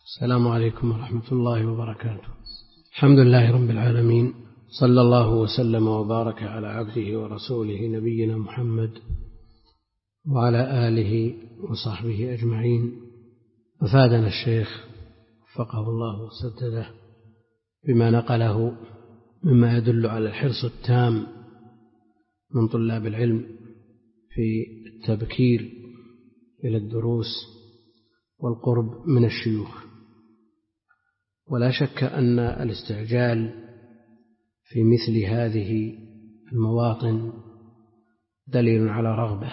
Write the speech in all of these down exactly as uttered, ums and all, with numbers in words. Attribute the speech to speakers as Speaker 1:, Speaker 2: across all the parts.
Speaker 1: السلام عليكم ورحمة الله وبركاته. الحمد لله رب العالمين، صلى الله وسلم وبارك على عبده ورسوله نبينا محمد وعلى آله وصحبه أجمعين. أفادنا الشيخ وفقه الله وسدده بما نقله مما يدل على الحرص التام من طلاب العلم في التبكير إلى الدروس والقرب من الشيوخ. ولا شك أن الاستعجال في مثل هذه المواطن دليل على رغبة،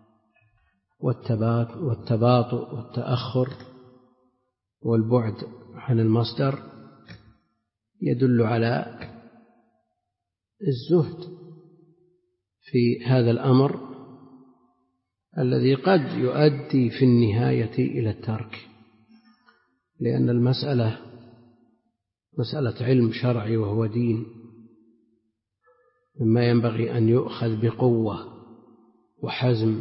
Speaker 1: والتباطؤ والتأخر والبعد عن المصدر يدل على الزهد في هذا الأمر الذي قد يؤدي في النهاية إلى الترك، لأن المسألة مسألة علم شرعي وهو دين، مما ينبغي أن يؤخذ بقوة وحزم،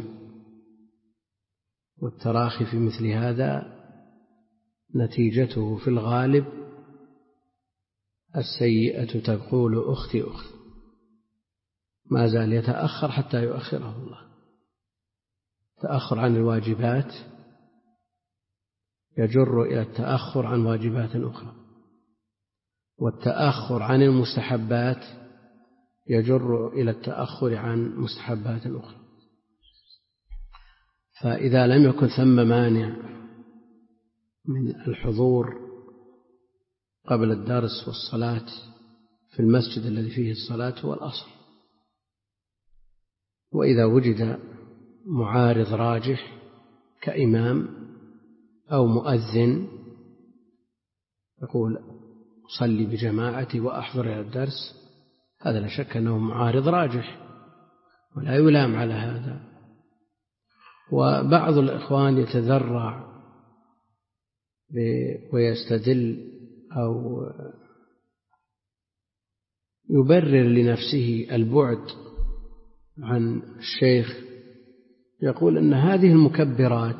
Speaker 1: والتراخي في مثل هذا نتيجته في الغالب السيئة تقول أختي أخت، ما زال يتأخر حتى يؤخره الله. التأخر عن الواجبات يجر إلى التأخر عن واجبات أخرى، والتأخر عن المستحبات يجر إلى التأخر عن مستحبات أخرى. فإذا لم يكن ثم مانع من الحضور قبل الدرس والصلاة في المسجد الذي فيه الصلاة هو الأصل، وإذا وجد معارض راجح كإمام أو مؤذن يقول صلي بجماعتي وأحضر إلى الدرس، هذا لا شك أنه معارض راجح ولا يلام على هذا. وبعض الإخوان يتذرع ويستدل أو يبرر لنفسه البعد عن الشيخ، يقول أن هذه المكبرات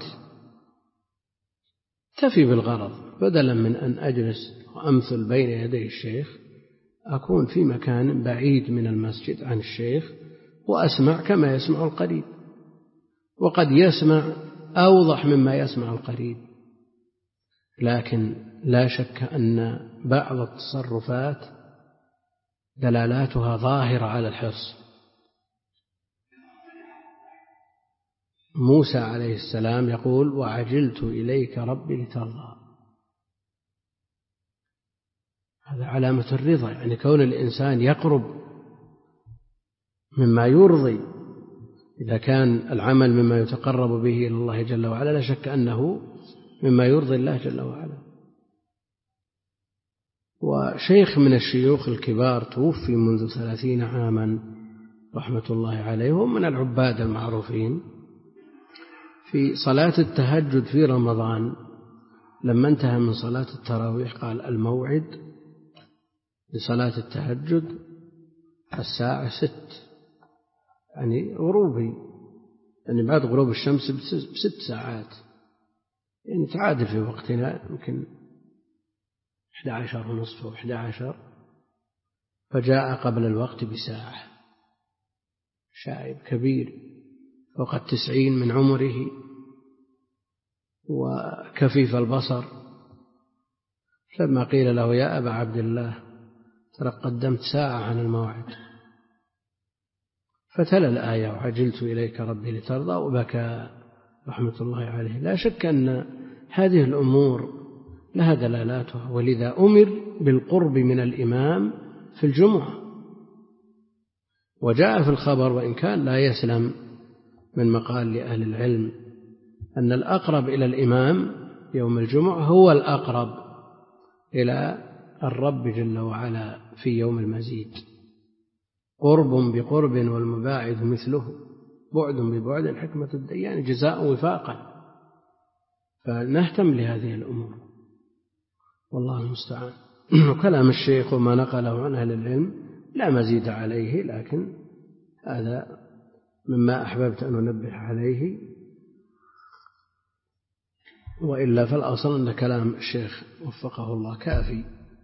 Speaker 1: تفي بالغرض، بدلا من أن أجلس وأمثل بين يدي الشيخ أكون في مكان بعيد من المسجد عن الشيخ وأسمع كما يسمع القريب، وقد يسمع أوضح مما يسمع القريب. لكن لا شك أن بعض التصرفات دلالاتها ظاهرة على الحرص. موسى عليه السلام يقول وعجلت إليك ربي لترضى، هذا علامة الرضا، يعني كون الإنسان يقرب مما يرضي، إذا كان العمل مما يتقرب به إلى الله جل وعلا لا شك أنه مما يرضي الله جل وعلا. وشيخ من الشيوخ الكبار توفي منذ ثلاثين عاما رحمة الله عليه، ومن العباد المعروفين، في صلاة التهجد في رمضان لما انتهى من صلاة التراويح قال الموعد لصلاة التهجد الساعة ست، يعني غروبي، يعني بعد غروب الشمس بست ساعات، يعني تعادل في وقتنا يمكن إحدى عشر ونصف أو إحدى عشر، فجاء قبل الوقت بساعة. شايب كبير فوق التسعين من عمره وكفيف البصر، لما قيل له يا أبا عبد الله ترى قدمت ساعة عن الموعد، فتلا الآية وعجلت إليك ربي لترضى وبكى رحمة الله عليه. لا شك أن هذه الأمور لها دلالاتها، ولذا أمر بالقرب من الإمام في الجمعة. وجاء في الخبر وإن كان لا يسلم من مقال لأهل العلم أن الأقرب إلى الإمام يوم الجمعة هو الأقرب إلى الرب جل وعلا في يوم المزيد، قرب بقرب والمباعد مثله، بعد ببعد حكمة الديان جزاء وفاقا. فنهتم لهذه الأمور والله المستعان. وكلام الشيخ وما نقله عن أهل العلم لا مزيد عليه، لكن هذا مما أحببت أن أنبه عليه. وإلا فالأصل أن كلام الشيخ وفقه الله كافي.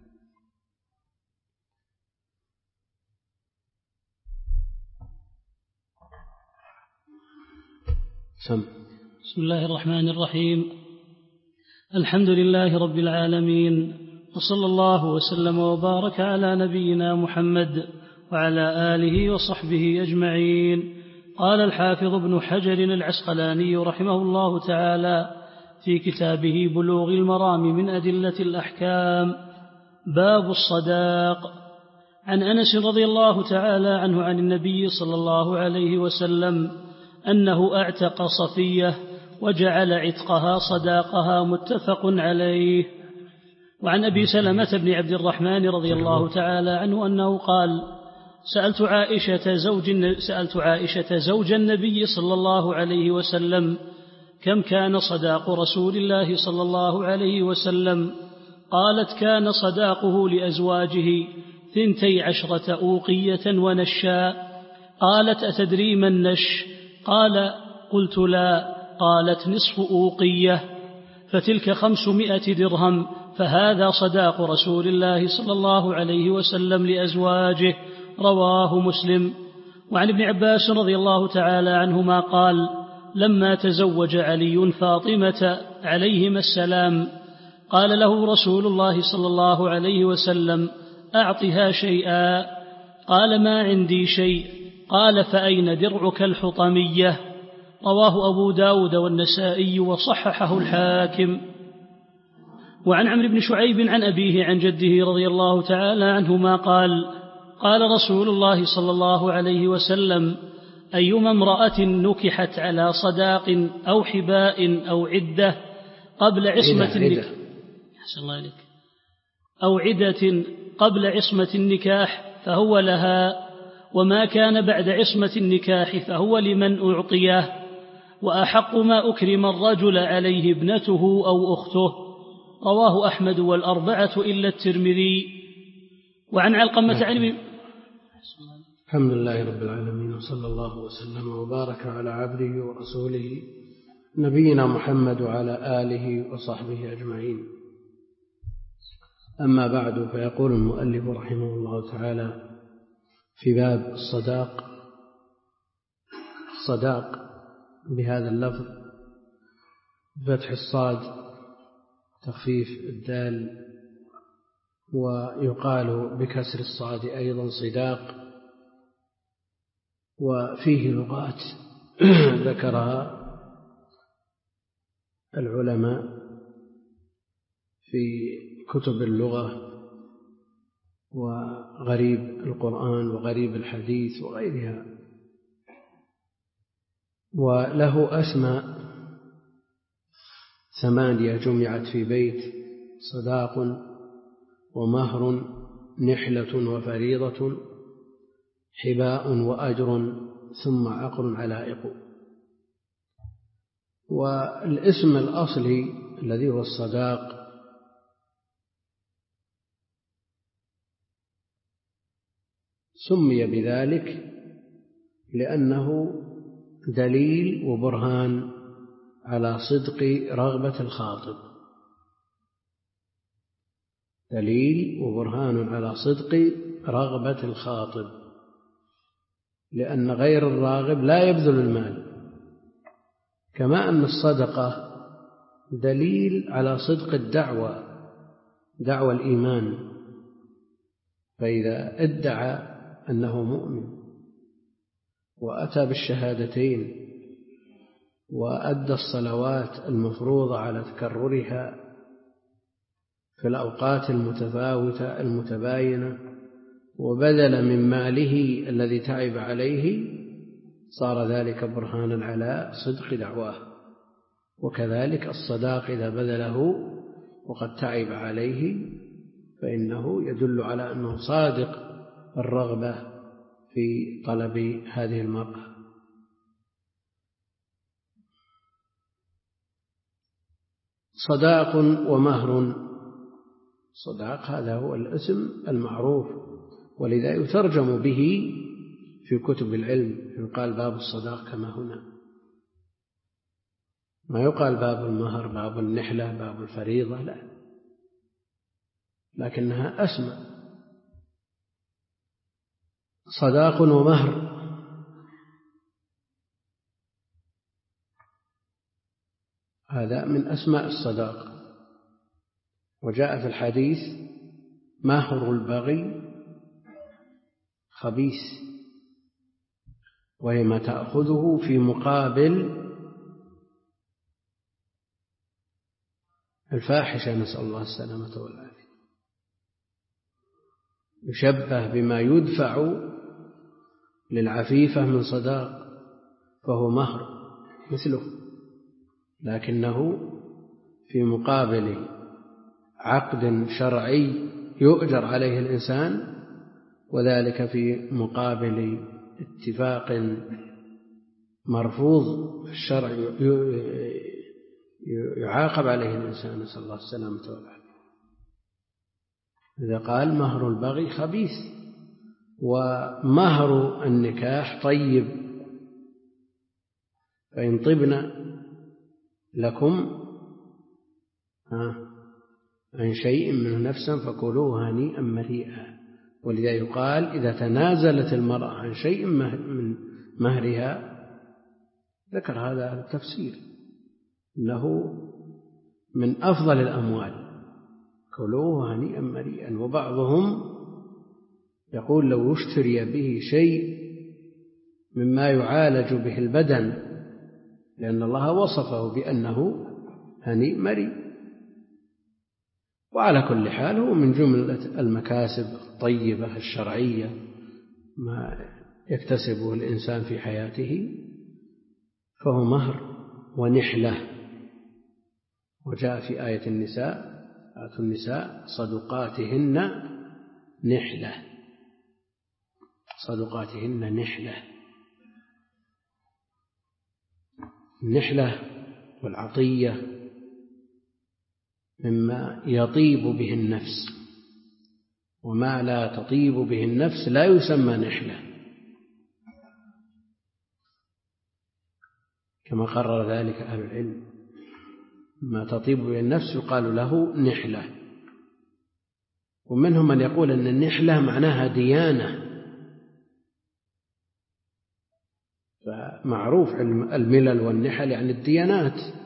Speaker 1: سم.
Speaker 2: بسم الله الرحمن الرحيم. الحمد لله رب العالمين، وصلى الله وسلم وبارك على نبينا محمد وعلى آله وصحبه أجمعين. قال الحافظ ابن حجر العسقلاني رحمه الله تعالى في كتابه بلوغ المرام من أدلة الأحكام: باب الصداق. عن أنس رضي الله تعالى عنه عن النبي صلى الله عليه وسلم أنه أعتق صفية وجعل عتقها صداقها، متفق عليه. وعن أبي سلمة بن عبد الرحمن رضي الله تعالى عنه أنه قال: سألت عائشة زوج, سألت عائشة زوج النبي صلى الله عليه وسلم كم كان صداق رسول الله صلى الله عليه وسلم؟ قالت: كان صداقه لأزواجه ثنتي عشرة أوقية ونشا. قالت: أتدري ما النش؟ قال: قلت: لا. قالت: نصف أوقية، فتلك خمسمائة درهم، فهذا صداق رسول الله صلى الله عليه وسلم لأزواجه. رواه مسلم. وعن ابن عباس رضي الله تعالى عنهما قال: لما تزوج علي فاطمة عليهما السلام قال له رسول الله صلى الله عليه وسلم: أعطها شيئا. قال: ما عندي شيء. قال: فأين درعك الحطمية؟ رواه أبو داود والنسائي وصححه الحاكم. وعن عمرو بن شعيب عن أبيه عن جده رضي الله تعالى عنهما قال: قال رسول الله صلى الله عليه وسلم: أيما امرأة نكحت على صداق أو حباء أو عدة قبل عصمة النكاح أو عدة قبل عصمة النكاح فهو لها، وما كان بعد عصمة النكاح فهو لمن أعطيه، وأحق ما أكرم الرجل عليه ابنته أو أخته. رواه أحمد والأربعة إلا الترمذي. وعن علقمة عن
Speaker 1: الحمد لله رب العالمين، وصلى الله وسلم وبارك على عبده ورسوله نبينا محمد وعلى آله وصحبه أجمعين. أما بعد، فيقول المؤلف رحمه الله تعالى في باب الصداق: الصداق بهذا اللفظ فتح الصاد تخفيف الدال، ويقال بكسر الصاد أيضا صداق. وفيه لغات ذكرها العلماء في كتب اللغة وغريب القرآن وغريب الحديث وغيرها، وله أسماء ثمانية جمعت في بيت: صداق، ومهر، نحلة وفريضة، حباء وأجر، ثم عقر علائق. والاسم الأصلي الذي هو الصداق سمي بذلك لأنه دليل وبرهان على صدق رغبة الخاطب، دليل وبرهان على صدق رغبة الخاطب، لأن غير الراغب لا يبذل المال، كما أن الصدقة دليل على صدق الدعوة، دعوة الإيمان. فإذا ادعى أنه مؤمن وأتى بالشهادتين وأدى الصلوات المفروضة على تكررها في الأوقات المتفاوتة المتباينة وبذل من ماله الذي تعب عليه، صار ذلك برهانا على صدق دعواه. وكذلك الصداق إذا بذله وقد تعب عليه فإنه يدل على أنه صادق الرغبة في طلب هذه المرأة. صداق ومهر، صداق هذا هو الاسم المعروف، ولذا يترجم به في كتب العلم، يقال باب الصداق كما هنا. ما يقال باب المهر، باب النحلة، باب الفريضة، لا، لكنها أسمى. صداق ومهر، هذا من أسماء الصداق. وجاء في الحديث: مهر البغي خبيث، وهي ما تأخذه في مقابل الفاحشة، نسأل الله السلامة والعافية. يشبه بما يدفع للعفيفة من صداق، فهو مهر مثله، لكنه في مقابل عقد شرعي يؤجر عليه الإنسان، وذلك في مقابل اتفاق مرفوض الشرع يعاقب عليه الإنسان، نسأل الله السلامة والعافية. إذا قال مهر البغي خبيث، ومهر النكاح طيب، فإن طبن لكم عن شيء منه نفسا فكلوه هنيئا مريئا. ولذا يقال: إذا تنازلت المرأة عن شيء من مهرها، ذكر هذا التفسير أنه من أفضل الأموال، كلوه هنيئا مريئا. وبعضهم يقول: لو اشتري به شيء مما يعالج به البدن، لأن الله وصفه بأنه هنيء مريء. وعلى كل حال هو من جملة المكاسب الطيبة الشرعية ما يكتسبه الإنسان في حياته، فهو مهر ونحلة. وجاء في آية النساء: آتوا النساء صدقاتهن نحلة، صدقاتهن نحلة. النحلة والعطية مما يطيب به النفس، وما لا تطيب به النفس لا يسمى نحلة، كما قرر ذلك أهل العلم. ما تطيب به النفس يقال له نحلة. ومنهم من يقول أن النحلة معناها ديانة، فمعروف الملل والنحل يعني الديانات،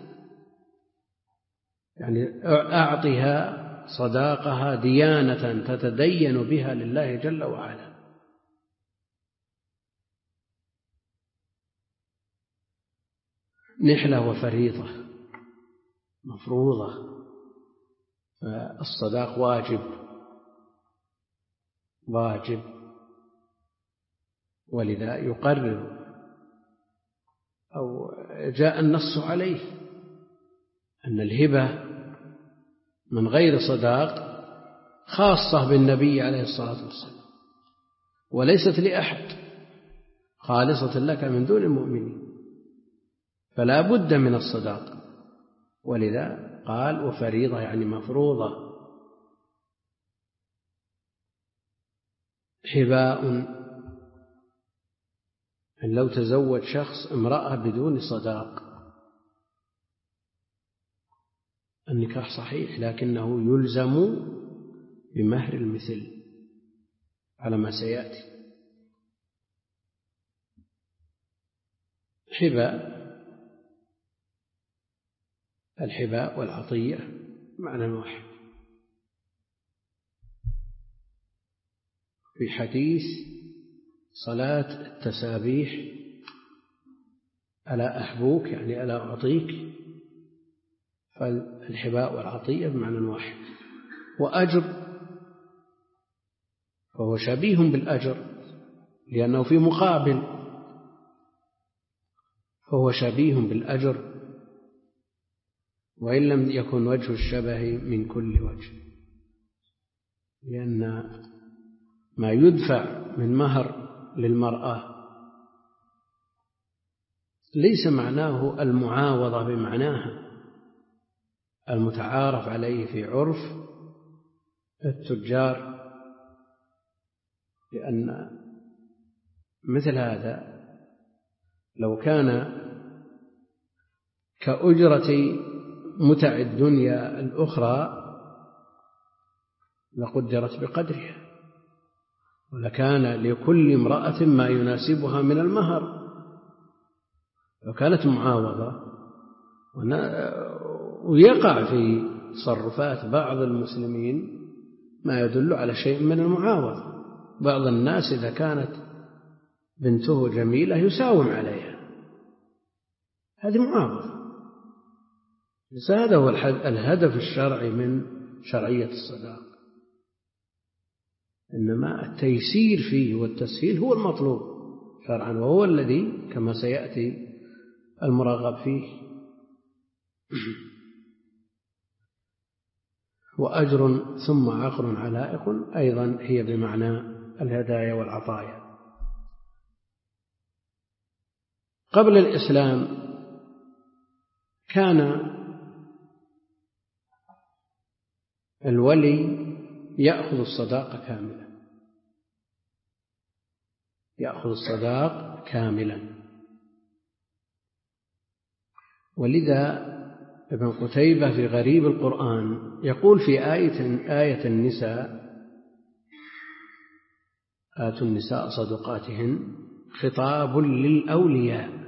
Speaker 1: يعني أعطها صداقها ديانة تتدين بها لله جل وعلا. نحلة وفريضة مفروضة، فالصداق واجب واجب، ولذا يقرر أو جاء النص عليه أن الهبة من غير صداق خاصة بالنبي عليه الصلاة والسلام، وليست لأحد، خالصة لك من دون المؤمنين، فلا بد من الصداق. ولذا قال وفريضة يعني مفروضة. حباء، أن لو تزوج شخص امرأة بدون صداق النكاح صحيح، لكنه يلزم بمهر المثل على ما سيأتي. حباء، الحباء والعطية معنى واحد. في حديث صلاة التسابيح: ألا أحبوك يعني ألا أعطيك، فالحباء والعطية بمعنى واحد. وأجر، فهو شبيه بالأجر لأنه في مقابل، فهو شبيه بالأجر وإن لم يكن وجه الشبه من كل وجه، لأن ما يدفع من مهر للمرأة ليس معناه المعاوضة بمعناها المتعارف عليه في عرف التجار، لأن مثل هذا لو كان كأجرة متع الدنيا الأخرى لقدرت بقدرها، ولكان لكل امرأة ما يناسبها من المهر، وكانت معاوضة. ويقع في تصرفات بعض المسلمين ما يدل على شيء من المعاوضة. بعض الناس إذا كانت بنته جميلة يساوم عليها، هذه معاوضة. هذا هو الهدف الشرعي من شرعية الصداق، إنما التيسير فيه والتسهيل هو المطلوب شرعا، وهو الذي كما سيأتي المرغب فيه. وأجر ثم عقر علائق أيضا هي بمعنى الهدايا والعطايا. قبل الإسلام كان الولي يأخذ الصداق كاملا، يأخذ الصداق كاملا. ولذا ابن قتيبة في غريب القرآن يقول في آية, آية النساء: آتوا النساء صدقاتهن خطاب للأولياء،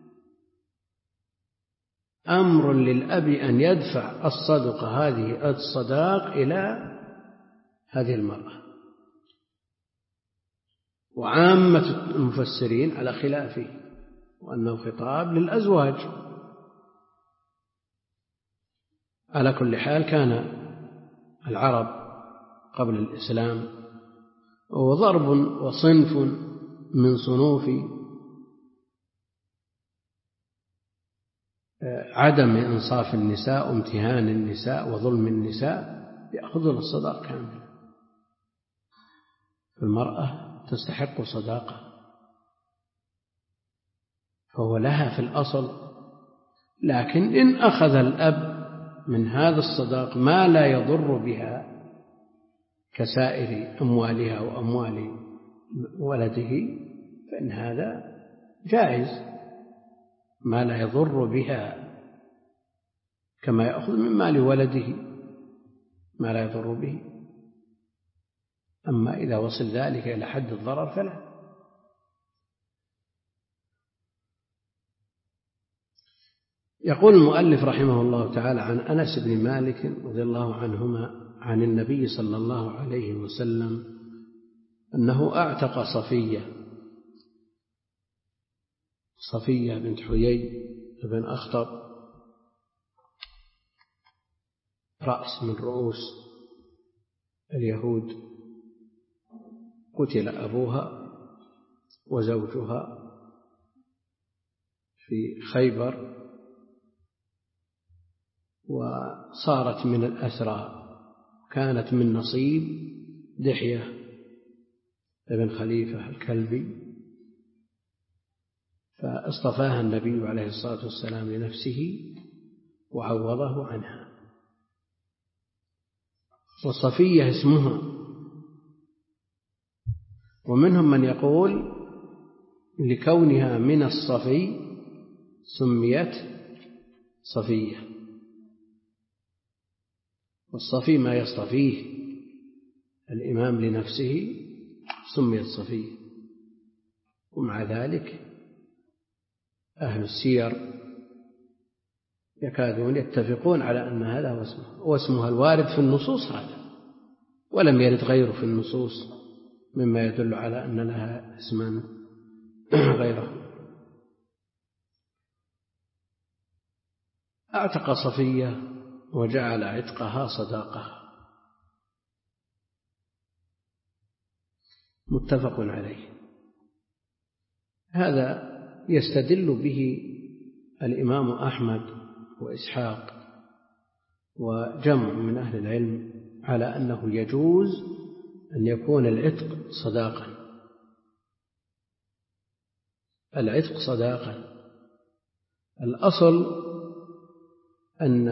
Speaker 1: أمر للأب أن يدفع الصدقة هذه الصداق إلى هذه المرأة. وعامة المفسرين على خلافه، وأنه خطاب للأزواج. على كل حال كان العرب قبل الإسلام وضرب وصنف من صنوف عدم إنصاف النساء وامتهان النساء وظلم النساء يأخذون الصداق كاملا. المرأة تستحق صداقة، فهو لها في الأصل، لكن إن أخذ الأب من هذا الصداق ما لا يضر بها كسائر أموالها وأموال ولده فإن هذا جائز، ما لا يضر بها كما يأخذ من مال ولده ما لا يضر به. أما إذا وصل ذلك إلى حد الضرر فلا. يقول المؤلف رحمه الله تعالى عن أنس بن مالك رضي الله عنهما عن النبي صلى الله عليه وسلم أنه أعتق صفية صفية بنت حيي بن أخطب، رأس من رؤوس اليهود، قتل أبوها وزوجها في خيبر، وصارت من الأسرى، كانت من نصيب دحية ابن خليفة الكلبي، فاصطفاها النبي عليه الصلاة والسلام لنفسه وعوضه عنها. والصفية اسمها، ومنهم من يقول لكونها من الصفي سميت صفية، والصفي ما يصطفيه الإمام لنفسه سميت صفية. ومع ذلك أهل السير يكادون يتفقون على أن هذا هو اسمه، واسمها الوارد في النصوص هذا، ولم يرد غيره في النصوص مما يدل على أن لها اسما غيره. اعتق صفية وجعل عتقها صداقة، متفق عليه. هذا يستدل به الإمام أحمد وإسحاق وجمع من أهل العلم على أنه يجوز أن يكون العتق صداقا. العتق صداقا، الأصل أن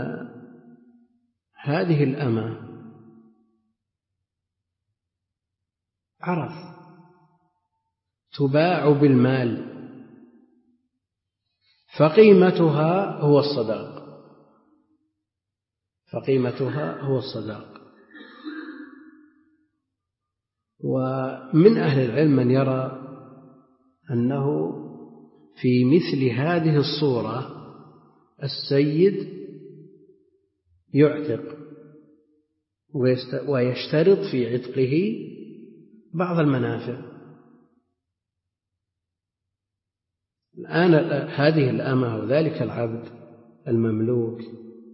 Speaker 1: هذه الأمة عرف تباع بالمال، فقيمتها هو الصداق فقيمتها هو الصداق ومن أهل العلم من يرى أنه في مثل هذه الصورة السيد يعتق ويشترط في عتقه بعض المنافع. الآن هذه الأمة وذلك العبد المملوك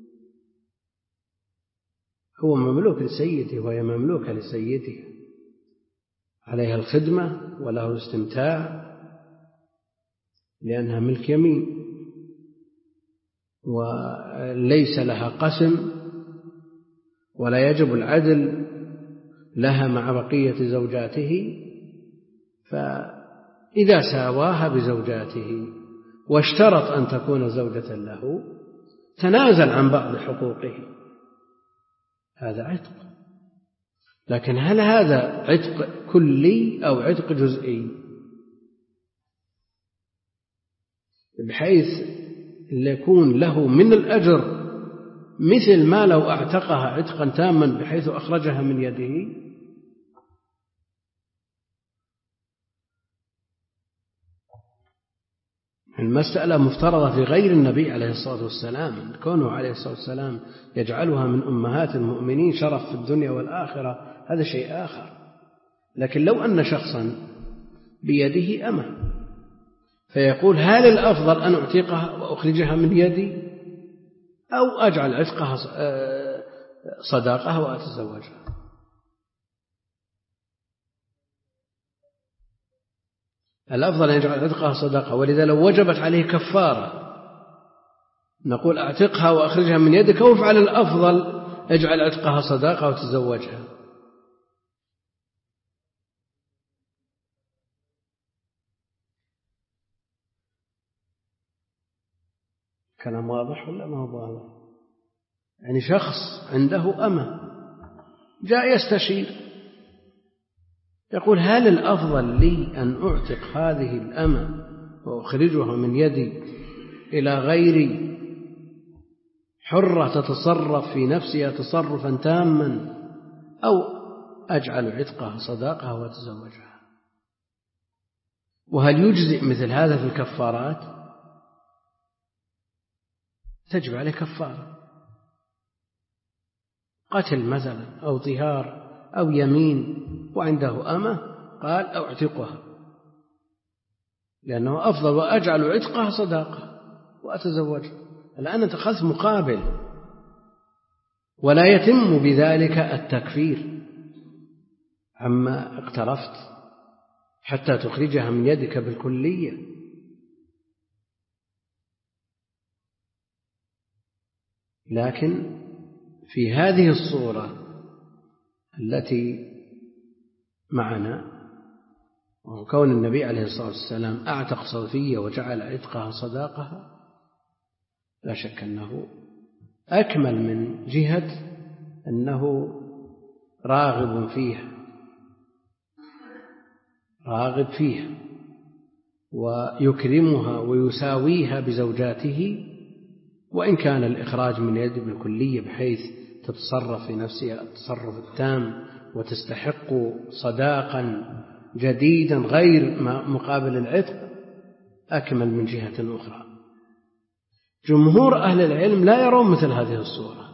Speaker 1: هو مملوك لسيده وهي مملوكة لسيده، عليها الخدمة وله الاستمتاع لأنها ملك يمين، وليس لها قسم ولا يجب العدل لها مع بقية زوجاته، فإذا ساواها بزوجاته واشترط أن تكون زوجة له تنازل عن بعض حقوقه، هذا عتق. لكن هل هذا عتق كلي أو عتق جزئي؟ بحيث يكون له من الأجر مثل ما لو اعتقها عتقا تاما بحيث أخرجها من يده. المسألة مفترضة في غير النبي عليه الصلاة والسلام، كونه عليه الصلاة والسلام يجعلها من أمهات المؤمنين شرف في الدنيا والآخرة هذا شيء آخر. لكن لو أن شخصا بيده أمة فيقول هل الأفضل أن أعتقها وأخرجها من يدي أو أجعل عتقها صداقها وأتزوجها؟ الأفضل أن يجعل عتقها صداقة، ولذا لو وجبت عليه كفارة نقول أعتقها وأخرجها من يدك، أو افعل الأفضل اجعل عتقها صداقة وتزوجها. كلام واضح ولا ما هو واضح؟ يعني شخص عنده أمة جاء يستشير يقول هل الأفضل لي أن أعتق هذه الأمة وأخرجها من يدي إلى غيري حرة تتصرف في نفسها تصرفا تاما، أو أجعل عتقها صداقها وتزوجها؟ وهل يجزئ مثل هذا في الكفارات؟ تجب عليه كفارة، قتل مثلا أو طهار أو يمين وعنده أمة قال أعتقها لأنه أفضل، وأجعل عتقها صداقة وأتزوجها. الآن اتخذت مقابل، ولا يتم بذلك التكفير عما اقترفت حتى تخرجها من يدك بالكلية. لكن في هذه الصورة التي معنا، وكون النبي عليه الصلاة والسلام أعتق صفية وجعل عتقها صداقها، لا شك أنه أكمل من جهة أنه راغب فيها راغب فيها ويكرمها ويساويها بزوجاته، وإن كان الإخراج من يد بالكلية بحيث تتصرف في نفسها التصرف التام وتستحق صداقا جديدا غير مقابل العتق، أكمل من جهة أخرى. جمهور أهل العلم لا يرون مثل هذه الصورة،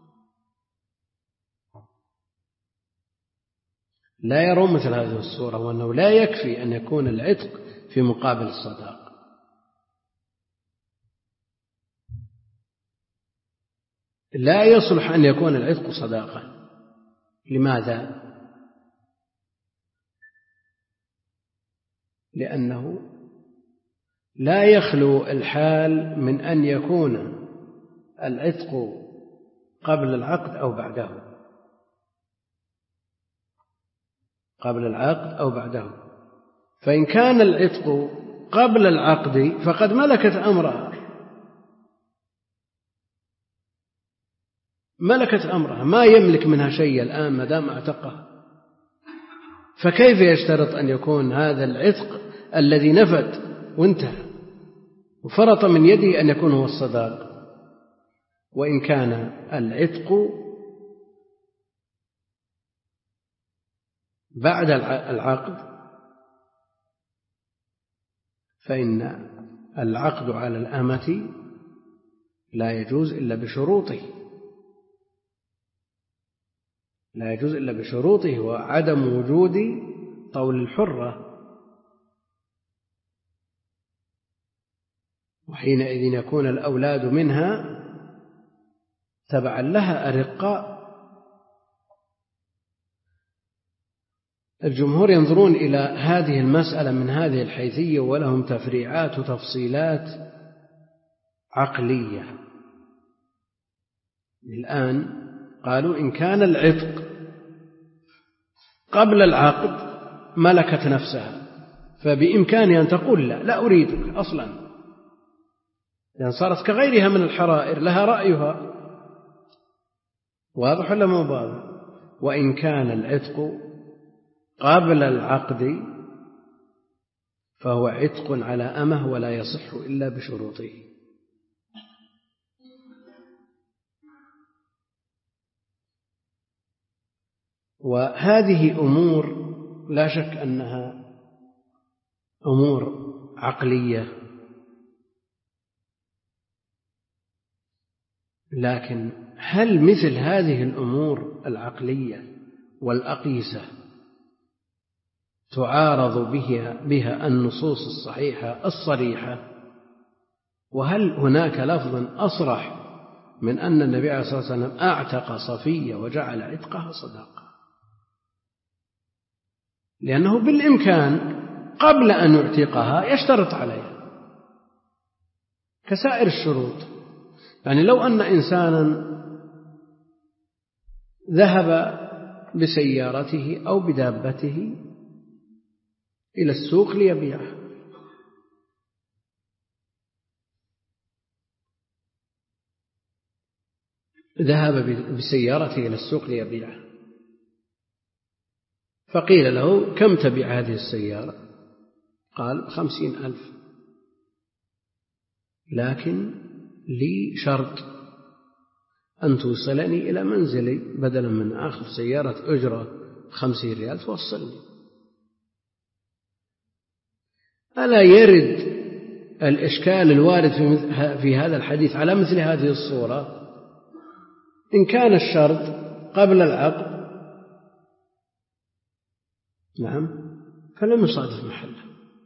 Speaker 1: لا يرون مثل هذه الصورة، وأنه لا يكفي أن يكون العتق في مقابل الصداق. لا يصلح أن يكون العتق صداقة. لماذا؟ لأنه لا يخلو الحال من أن يكون العتق قبل العقد أو بعده قبل العقد أو بعده فإن كان العتق قبل العقد فقد ملكت أمرها ملكت أمرها ما يملك منها شيء الآن ما دام اعتقها، فكيف يشترط أن يكون هذا العتق الذي نفد وانتهى وفرط من يده أن يكون هو الصداق، وإن كان العتق بعد العقد فإن العقد على الأمة لا يجوز إلا بشروطه لا يجوز إلا بشروطه وعدم وجود طول الحرة، وحينئذ يكون الأولاد منها تبعا لها أرقاء. الجمهور ينظرون إلى هذه المسألة من هذه الحيثية ولهم تفريعات وتفصيلات عقلية. الآن قالوا إن كان العتق قبل العقد ملكت نفسها فبإمكانها أن تقول لا لا أريدك أصلا، لأن صارت كغيرها من الحرائر لها رأيها، واضح ولا مو واضح؟ وإن كان العتق قبل العقد فهو عتق على أمه ولا يصح إلا بشروطه. وهذه أمور لا شك أنها أمور عقلية، لكن هل مثل هذه الأمور العقلية والأقيسة تعارض بها, بها النصوص الصحيحة الصريحة؟ وهل هناك لفظ أصرح من أن النبي عليه الصلاة والسلام أعتق صفية وجعل عتقها صداقة؟ لأنه بالإمكان قبل أن يعتقها يشترط عليها كسائر الشروط. يعني لو أن إنسانا ذهب بسيارته أو بدابته إلى السوق ليبيعها، ذهب بسيارته إلى السوق ليبيعها، فقيل له كم تبيع هذه السيارة؟ قال خمسين ألف، لكن لي شرط أن توصلني إلى منزلي، بدلا من آخذ سيارة أجرة خمسين ريال توصلني. ألا يرد الإشكال الوارد في هذا الحديث على مثل هذه الصورة؟ إن كان الشرط قبل العقد نعم فلم يصادف محله،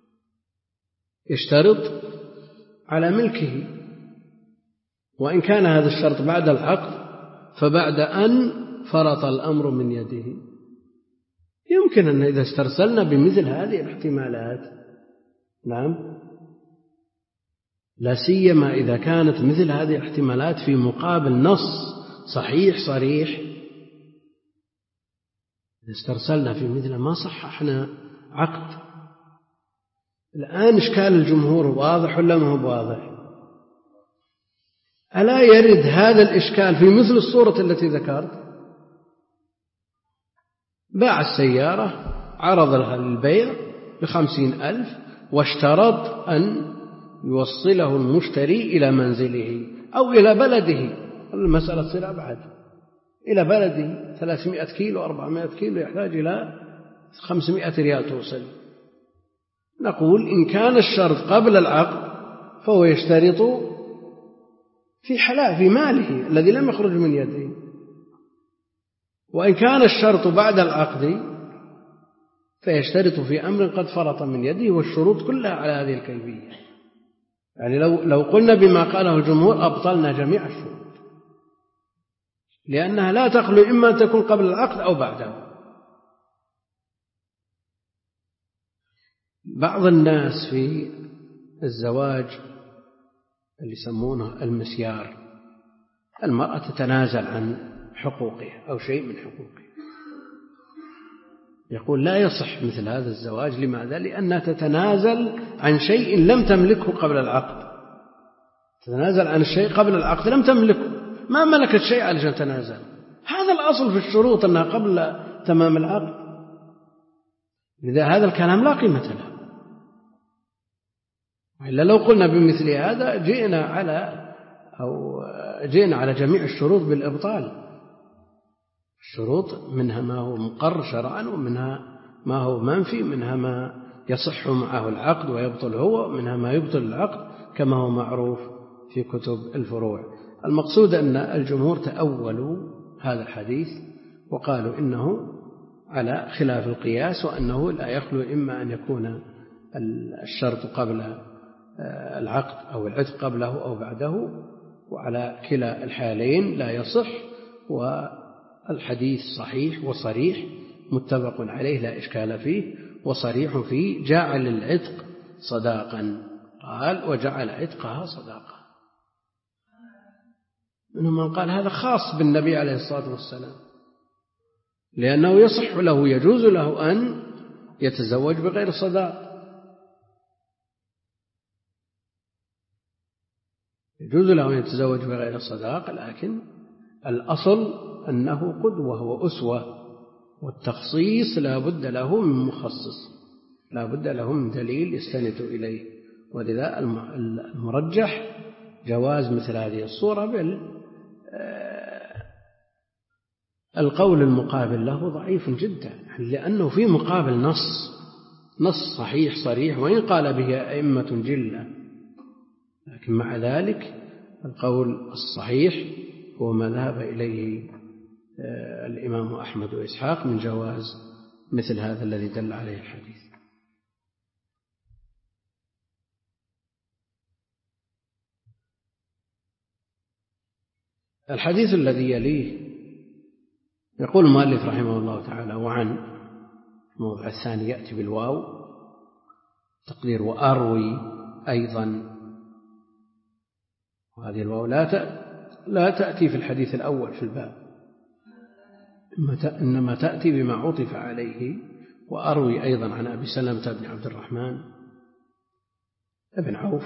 Speaker 1: يشترط على ملكه. وإن كان هذا الشرط بعد العقد فبعد أن فرط الأمر من يده. يمكن أن إذا استرسلنا بمثل هذه الاحتمالات نعم، لا سيما إذا كانت مثل هذه الاحتمالات في مقابل نص صحيح صريح، استرسلنا في مثل ما صححنا عقد. الآن إشكال الجمهور واضح ولا ما هو واضح؟ ألا يرد هذا الإشكال في مثل الصورة التي ذكرت؟ باع السيارة، عرض لها للبيع بخمسين ألف، واشترط أن يوصله المشتري إلى منزله أو إلى بلده. المسألة تصير أبعد، إلى بلده ثلاثمائة كيلو أربعمائة كيلو يحتاج إلى خمسمائة ريال توصل. نقول إن كان الشرط قبل العقد فهو يشترط في حلال في ماله الذي لم يخرج من يده، وإن كان الشرط بعد العقد فيشترط في أمر قد فرط من يده، والشروط كلها على هذه الكيفية. يعني لو لو قلنا بما قاله الجمهور أبطلنا جميع الشروط، لأنها لا تخلو إما أن تكون قبل العقد أو بعده. بعض الناس في الزواج اللي يسمونه المسيار، المرأة تتنازل عن حقوقها أو شيء من حقوقها، يقول لا يصح مثل هذا الزواج. لماذا؟ لأنها تتنازل عن شيء لم تملكه قبل العقد، تتنازل عن الشيء قبل العقد لم تملكه، ما ملكت شيء علشان تنازل. هذا الأصل في الشروط أنها قبل تمام العقد، لذا هذا الكلام لا قيمة له. إلا لو قلنا بمثل هذا جئنا على أو جئنا على جميع الشروط بالإبطال. الشروط منها ما هو مقر شرعا، ومنها ما هو منفي، منها ما يصح معه العقد ويبطل هو، ومنها ما يبطل العقد كما هو معروف في كتب الفروع. المقصود أن الجمهور تأولوا هذا الحديث وقالوا إنه على خلاف القياس، وأنه لا يخلو إما أن يكون الشرط قبل العقد أو العتق قبله أو بعده، وعلى كلا الحالين لا يصح. والحديث صحيح وصريح متفق عليه لا إشكال فيه، وصريح فيه جعل العتق صداقا، قال وجعل عتقها صداقا. منهم من قال هذا خاص بالنبي عليه الصلاة والسلام، لأنه يصح له يجوز له أن يتزوج بغير صداق، يجوز له أن يتزوج بغير صداق، لكن الأصل أنه قدوة وأسوة، والتخصيص لا بد له من مخصص، لا بد له من دليل يستند إليه. ولذا المرجح جواز مثل هذه الصورة، بل القول المقابل له ضعيف جدا، لأنه في مقابل نص نص صحيح صريح وإن قال به أئمة جلة، لكن مع ذلك القول الصحيح هو ما ذهب إليه الإمام أحمد وإسحاق من جواز مثل هذا الذي دل عليه الحديث. الحديث الذي يليه يقول المؤلف رحمه الله تعالى: وعن الموضع الثاني يأتي بالواو تقدير وأروي أيضا، وهذه الواو لا تأتي في الحديث الأول في الباب، إنما تأتي بما عطف عليه. وأروي أيضا عن أبي سلمة بن عبد الرحمن بن عوف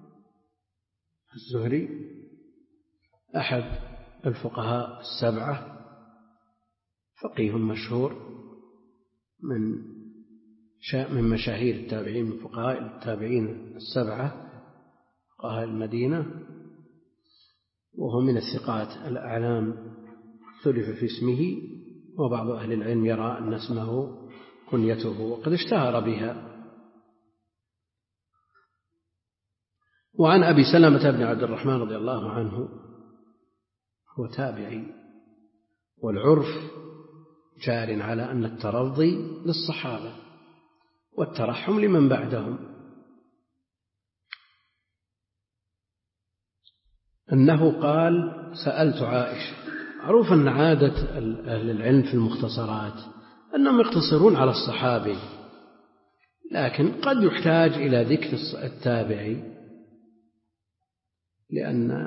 Speaker 1: الزهري أحد الفقهاء السبعة، فقيه مشهور من من مشاهير التابعين، من فقهاء التابعين السبعة فقهاء المدينة، وهو من الثقات الأعلام، اختلف في اسمه، وبعض أهل العلم يرى أن اسمه كنيته، وقد اشتهر بها. وعن أبي سلمة بن عبد الرحمن رضي الله عنه، هو تابعي، والعرف جار على أن الترضي للصحابة والترحم لمن بعدهم، أنه قال: سألت عائشة. معروف أن عادة أهل العلم في المختصرات أنهم يقتصرون على الصحابي، لكن قد يحتاج إلى ذكر التابعي، لأن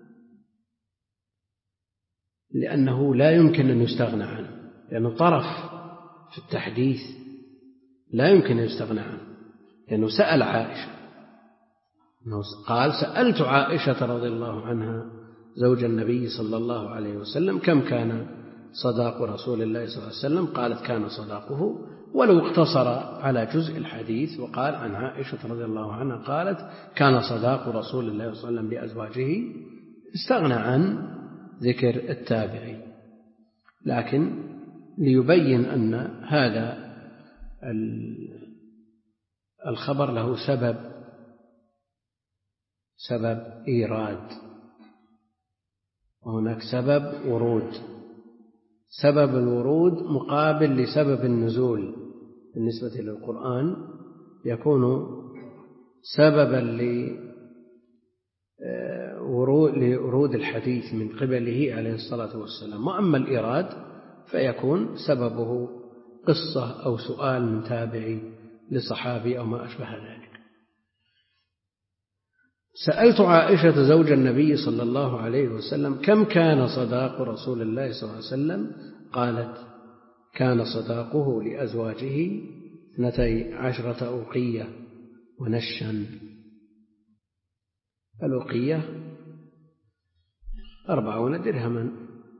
Speaker 1: لأنه لا يمكن أن يستغنى عنه، لأنه طرف في التحديث لا يمكن أن يستغنى عنه، لأنه سأل عائشة، قال: سألت عائشة رضي الله عنها زوج النبي صلى الله عليه وسلم كم كان صداق رسول الله صلى الله عليه وسلم؟ قالت: كان صداقه. ولو اقتصر على جزء الحديث وقال عن عائشة رضي الله عنها قالت: كان صداق رسول الله صلى الله عليه وسلم لأزواجه، استغنى عن ذكر التابعي. لكن ليبين أن هذا الخبر له سبب سبب إيراد، وهناك سبب ورود. سبب الورود مقابل لسبب النزول، بالنسبة للقرآن يكون سببا لورود الحديث من قبله عليه الصلاة والسلام. وأما الإيراد فيكون سببه قصة أو سؤال من تابعي لصحابي أو ما أشبه ذلك. سألت عائشة زوج النبي صلى الله عليه وسلم كم كان صداق رسول الله صلى الله عليه وسلم؟ قالت: كان صداقه لأزواجه اثنتي عشرة أوقية ونشا. الأوقية أربعون درهما،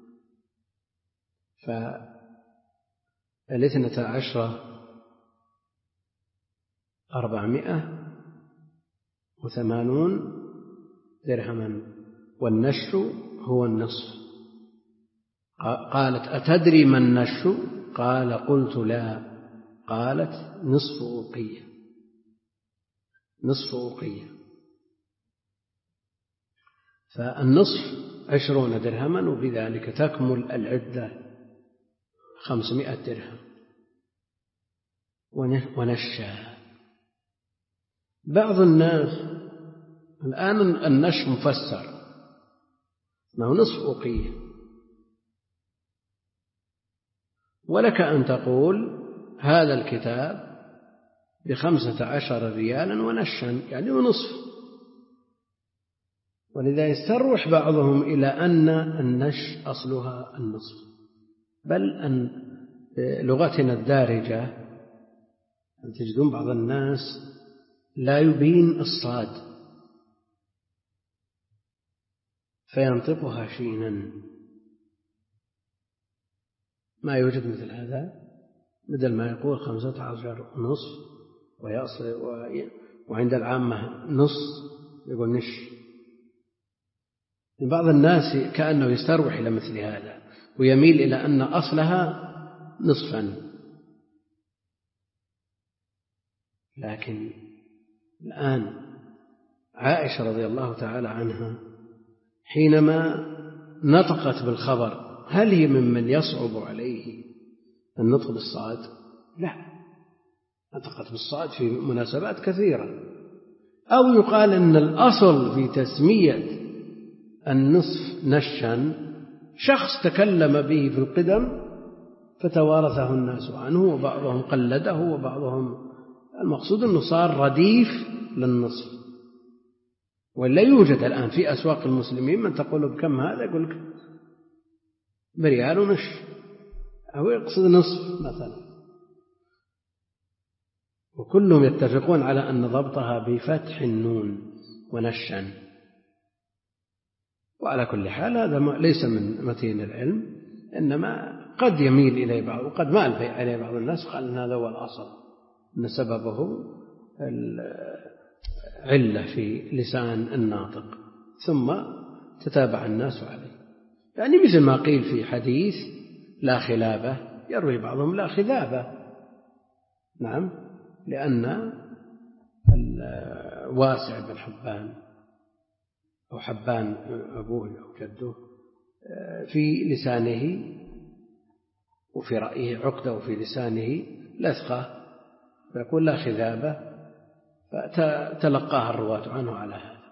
Speaker 1: فالاثنة عشرة أربعمائة، وثمانون درهما، والنش هو النصف. قالت: أتدري ما النش؟ قال: قلت: لا. قالت: نصف أوقية. نصف أوقية. فالنصف عشرون درهما، وبذلك تكمل العدة خمسمائة درهم. ونشا. بعض الناس الآن النش مفسر أنه نصف أوقية، ولك أن تقول هذا الكتاب بخمسة عشر ريالا ونشا، يعني ونصف. ولذا يستروح بعضهم إلى أن النش أصلها النصف، بل أن لغتنا الدارجة أن تجدون بعض الناس لا يبين الصاد فينطقها شينا. ما يوجد مثل هذا، بدل ما يقول خمسة عشر نصف ويصل، وعند العامة نص يقول نش. بعض الناس كأنه يستروح إلى مثل هذا ويميل إلى أن أصلها نصفا. لكن الآن عائشة رضي الله تعالى عنها حينما نطقت بالخبر، هل هي ممن يصعب عليه النطق بالصاد؟ لا، نطقت بالصاد في مناسبات كثيرة. أو يقال أن الأصل في تسمية النصف نشا شخص تكلم به في القدم فتوارثه الناس عنه، وبعضهم قلده وبعضهم، المقصود أنه صار رديف للنصف. ولا يوجد الآن في أسواق المسلمين من تقول بكم هذا، يقول لك بريال ونش، أو يقصد نصف مثلا. وكلهم يتفقون على أن ضبطها بفتح النون ونشا. وعلى كل حال هذا ليس من متين العلم، إنما قد يميل إليه بعض، وقد مال إليه بعض الناس قال أن هذا هو الأصل، أن سببه علة في لسان الناطق، ثم تتابع الناس عليه. يعني مثل ما قيل في حديث لا خلابة، يروي بعضهم لا خذابة. نعم، لأن واسع بن حبان أو حبان أبوه أو جده في لسانه وفي رأيه عقدة وفي لسانه لثقة، فيقول لا خذابة، فتلقاها الرواة عنه على هذا.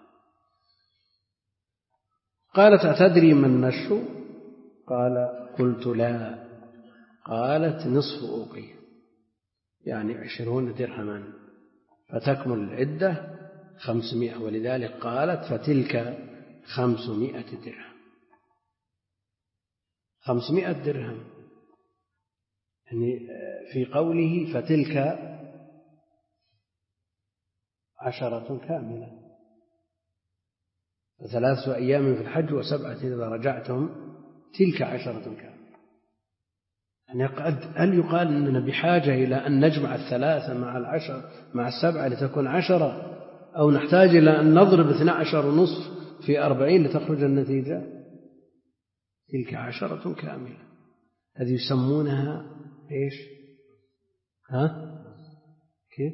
Speaker 1: قالت: أتدري ما النش؟ قال: قلت: لا. قالت: نصف أوقية، يعني عشرون درهما، فتكمل العدة خمسمائة. ولذلك قالت: فتلك خمسمائة درهم. خمسمائة درهم، يعني في قوله فتلك عشرة كاملة، ثلاثة أيام في الحج وسبعة إذا رجعتم، تلك عشرة كاملة. يعني هل يقال أننا بحاجة إلى أن نجمع الثلاثة مع العشر مع السبعة لتكون عشرة، أو نحتاج إلى أن نضرب اثنى عشر ونصف في أربعين لتخرج النتيجة؟ تلك عشرة كاملة. هذه يسمونها إيش؟ ها؟ كيف؟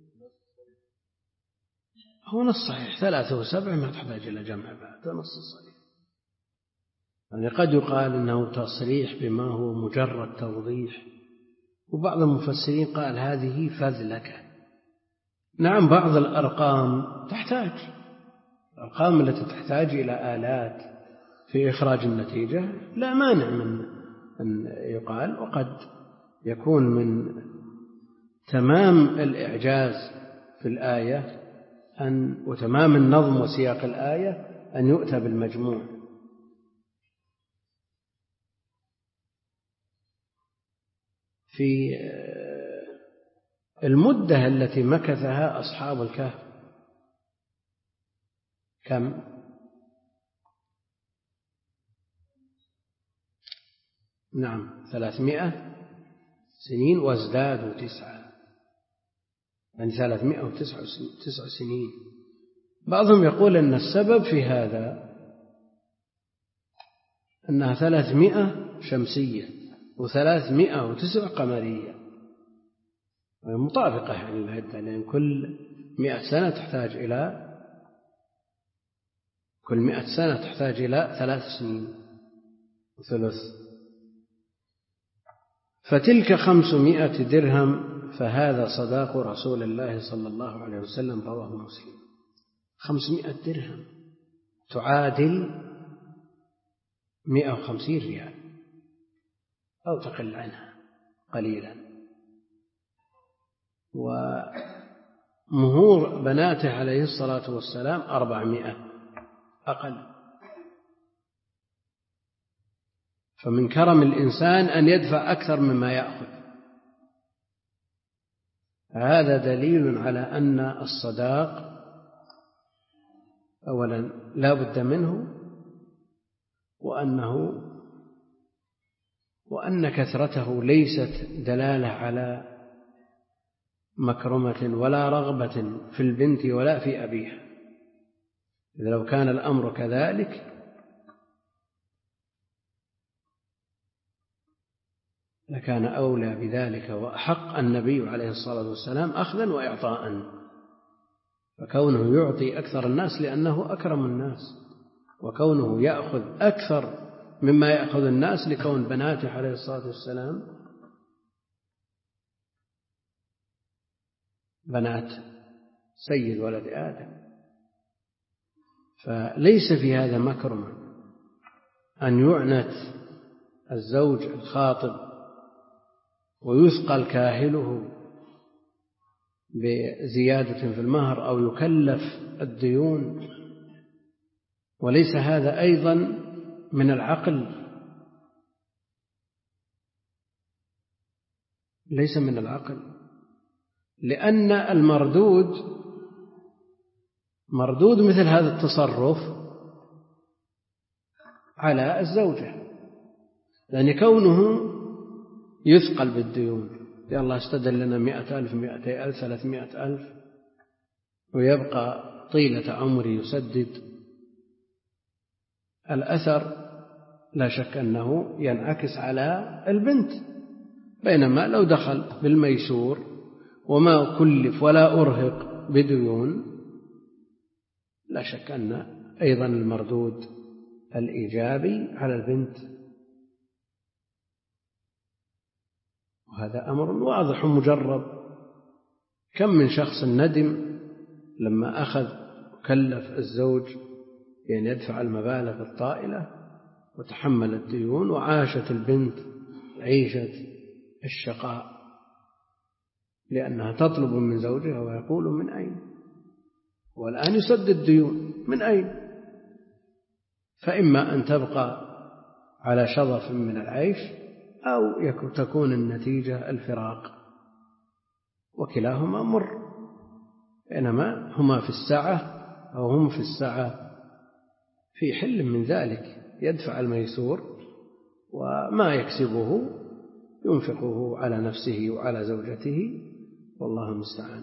Speaker 1: هو نص صحيح، ثلاثة وسبعة ما تحتاج إلى جمع بعد، نص صحيح. يعني قد يقال إنه تصريح بما هو مجرد توضيح، وبعض المفسرين قال هذه فذلكة. نعم، بعض الأرقام تحتاج، الأرقام التي تحتاج إلى آلات في إخراج النتيجة لا مانع من أن يقال. وقد يكون من تمام الإعجاز في الآية أن وتمام النظم وسياق الآية أن يؤتى بالمجموع. في المدة التي مكثها أصحاب الكهف كم؟ نعم، ثلاثمائة سنين وازدادوا تسعة، يعني ثلاثمائة وتسع سنين. بعضهم يقول أن السبب في هذا أنها ثلاثمائة شمسية وثلاثمائة وتسع قمرية، مطابقة يعني العدة، لأن كل مئة سنة تحتاج إلى كل مئة سنة تحتاج إلى ثلاث سنين وثلث. فتلك خمسمائة درهم، فهذا صداق رسول الله صلى الله عليه وسلم، رواه مسلم. خمسمائة درهم تعادل مئة وخمسين ريال أو تقل عنها قليلا. ومهور بناته عليه الصلاة والسلام أربعمائة أقل. فمن كرم الإنسان أن يدفع أكثر مما يأخذ. هذا دليل على أن الصداق أولا لا بد منه، وأنه وأن كثرته ليست دلالة على مكرمة ولا رغبة في البنت ولا في أبيها. إذا لو كان الأمر كذلك لكان أولى بذلك وأحق النبي عليه الصلاة والسلام أخذا وإعطاء. فكونه يعطي أكثر الناس لأنه أكرم الناس، وكونه يأخذ أكثر مما يأخذ الناس لكون بناته عليه الصلاة والسلام بنات سيد ولد آدم. فليس في هذا مكرمة أن يعنت الزوج الخاطب ويثقل كاهله بزيادة في المهر أو يكلف الديون. وليس هذا أيضا من العقل، ليس من العقل، لأن المردود مردود مثل هذا التصرف على الزوجة، لأن كونه يثقل بالديون، يا الله استدل لنا مئة ألف مئتي ألف ثلاثمائة ألف ويبقى طيلة عمري يسدد، الأثر لا شك أنه ينعكس على البنت. بينما لو دخل بالميسور وما كلف ولا أرهق بديون لا شك أن أيضا المردود الإيجابي على البنت. وهذا أمر واضح مجرب. كم من شخص ندم لما أخذ وكلف الزوج بأن يدفع المبالغ الطائلة وتحمل الديون، وعاشت البنت عيشة الشقاء لأنها تطلب من زوجها ويقول من أين، والآن يسدد ديون من أين؟ فإما أن تبقى على شظف من العيش أو تكون النتيجة الفراق، وكلاهما مر، بينما هما في السعة أو هم في السعة في حل من ذلك، يدفع الميسور وما يكسبه ينفقه على نفسه وعلى زوجته، والله المستعان.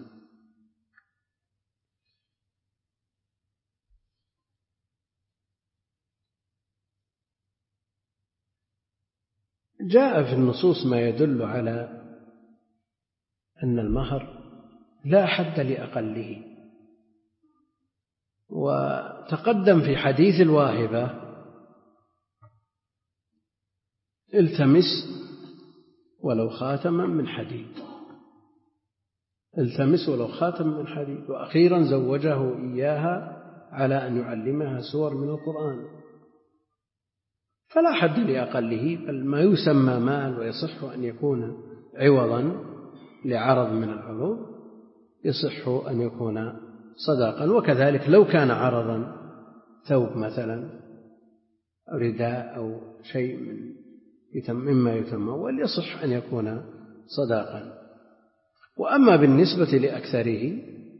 Speaker 1: جاء في النصوص ما يدل على أن المهر لا حد لأقله، وتقدم في حديث الواهبة التمس ولو خاتما من حديد، التمس ولو خاتم من حديد. وأخيرا زوجه إياها على أن يعلمها سور من القرآن، فلا حد لأقله، بل ما يسمى مال ويصح أن يكون عوضا لعرض من العروض يصح أن يكون صداقا. وكذلك لو كان عرضا ثوب مثلا أو رداء أو شيء من مما يتمول يصح أن يكون صداقا. وأما بالنسبة لأكثره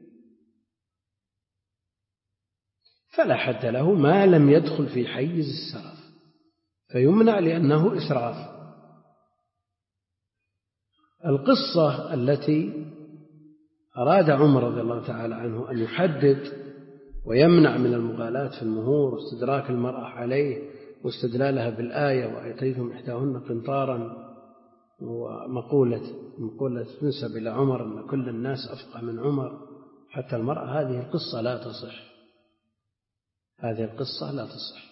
Speaker 1: فلا حد له ما لم يدخل في حيز السرف، فيمنع لأنه إسراف. القصة التي أراد عمر رضي الله تعالى عنه أن يحدد ويمنع من المغالاة في المهور واستدراك المرأة عليه واستدلالها بالآية وآتيتم إحداهن قنطارا، ومقولة مقولة تنسب إلى عمر أن كل الناس أفقه من عمر حتى المرأة. هذه القصة لا تصح، هذه القصة لا تصح.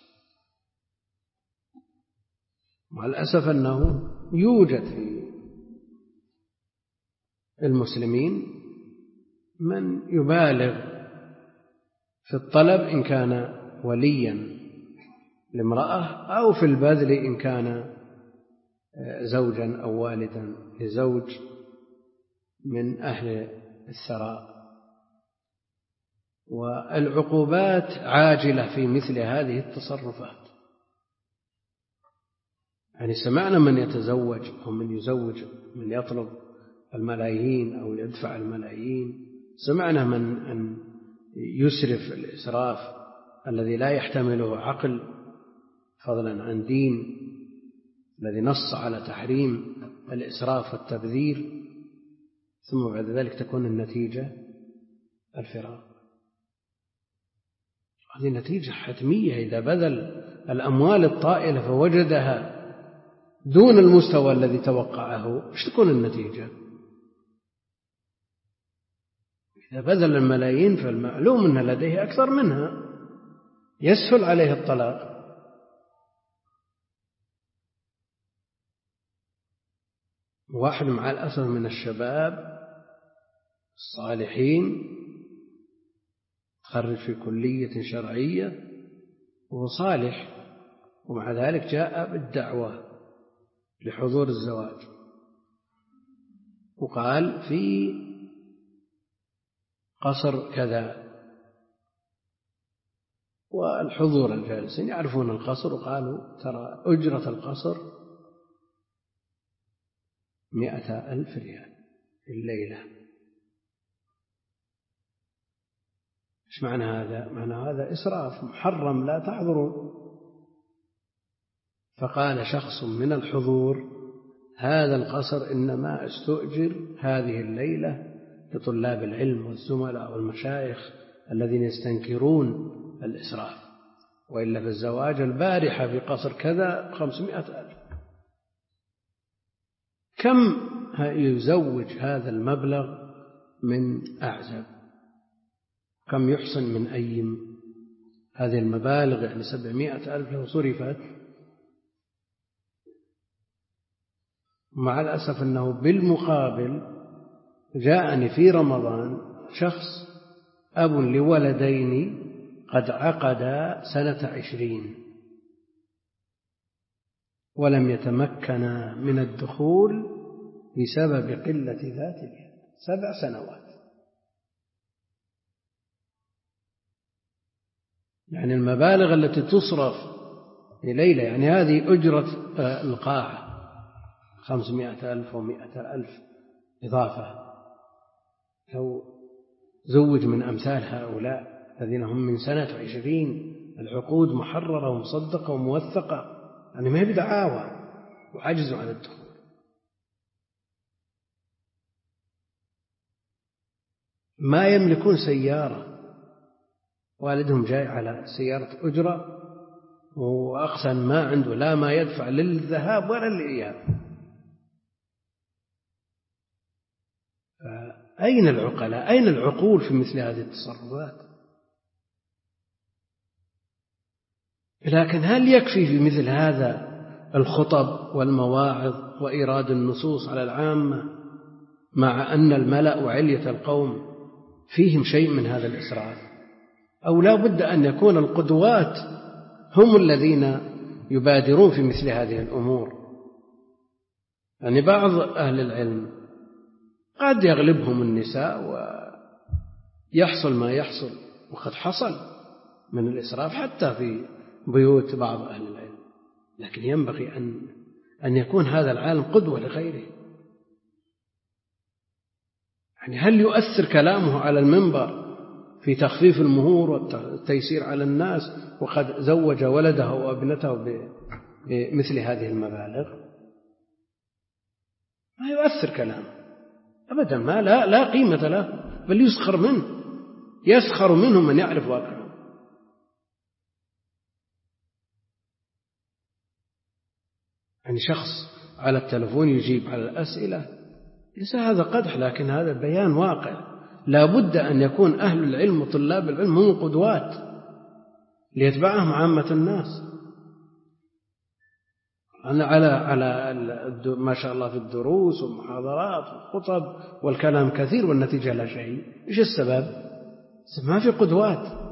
Speaker 1: مع الأسف أنه يوجد في المسلمين من يبالغ في الطلب إن كان وليا لامرأة، أو في البذل إن كان زوجا أو والدا لزوج من أهل الثراء. والعقوبات عاجلة في مثل هذه التصرفات. يعني سمعنا من يتزوج أو من يزوج، من يطلب الملايين أو يدفع الملايين، سمعنا من أن يسرف الإسراف الذي لا يحتمله عقل فضلا عن دين، الذي نص على تحريم الإسراف والتبذير، ثم بعد ذلك تكون النتيجة الفراق. هذه نتيجة حتمية. إذا بذل الأموال الطائلة فوجدها دون المستوى الذي توقعه، ايش تكون النتيجة؟ إذا بذل الملايين فالمعلوم أن لديه أكثر منها، يسهل عليه الطلاق. واحد مع الأسف من الشباب الصالحين تخرج في كلية شرعية وهو صالح، ومع ذلك جاء بالدعوة لحضور الزواج، وقال في قصر كذا، والحضور الجالسين يعرفون القصر، وقالوا ترى أجرة القصر مئة ألف ريال الليلة. إيش معنى هذا؟ معنى هذا إسراف محرم لا تحضرون. فقال شخص من الحضور: هذا القصر إنما استؤجر هذه الليلة لطلاب العلم والزملاء والمشايخ الذين يستنكرون الإسراف، وإلا في الزواج البارحة في قصر كذا خمسمائة ألف. كم يزوج هذا المبلغ من أعزب؟ كم يحصن من أيم؟ هذه المبالغ يعني سبعمائة ألف لو صرفت. مع الأسف أنه بالمقابل جاءني في رمضان شخص أب لولدين قد عقدا سنة عشرين ولم يتمكنا من الدخول بسبب قلة ذات اليد. سبع سنوات. يعني المبالغ التي تصرف في ليلة، يعني هذه أجرة القاعة خمسمائة ألف ومائة ألف إضافة. لو زوج من أمثال هؤلاء الذين هم من سنة عشرين، العقود محررة ومصدقة وموثقة، يعني ما هي بدعاوى، وعجزوا عن الدخول. ما يملكون سيارة، والدهم جاي على سيارة أجرة، وأقصى ما عنده لا ما يدفع للذهاب ولا للإياب. أين العقلاء؟ أين العقول في مثل هذه التصرفات؟ لكن هل يكفي في مثل هذا الخطب والمواعظ وإيراد النصوص على العامة مع أن الملأ وعلية القوم فيهم شيء من هذا الإسراف؟ أو لا بد أن يكون القدوات هم الذين يبادرون في مثل هذه الأمور؟ يعني بعض أهل العلم قد يغلبهم النساء ويحصل ما يحصل، وقد حصل من الإسراف حتى في بيوت بعض أهل العلم، لكن ينبغي أن أن يكون هذا العالم قدوة لغيره. يعني هل يؤثر كلامه على المنبر في تخفيف المهور والتيسير على الناس وقد زوج ولده وابنته بمثل هذه المبالغ؟ ما يؤثر كلامه أبدا، ما لا, لا قيمة له، بل يسخر منه، يسخر منه من يعرف واقعه. يعني شخص على التلفون يجيب على الأسئلة، ليس هذا قدح، لكن هذا بيان واقع. لا بد أن يكون أهل العلم وطلاب العلم هم قدوات ليتبعهم عامة الناس. أنا على على ما شاء الله في الدروس والمحاضرات والخطب والكلام كثير والنتيجة لا شيء. إيش السبب؟ ما في قدوات.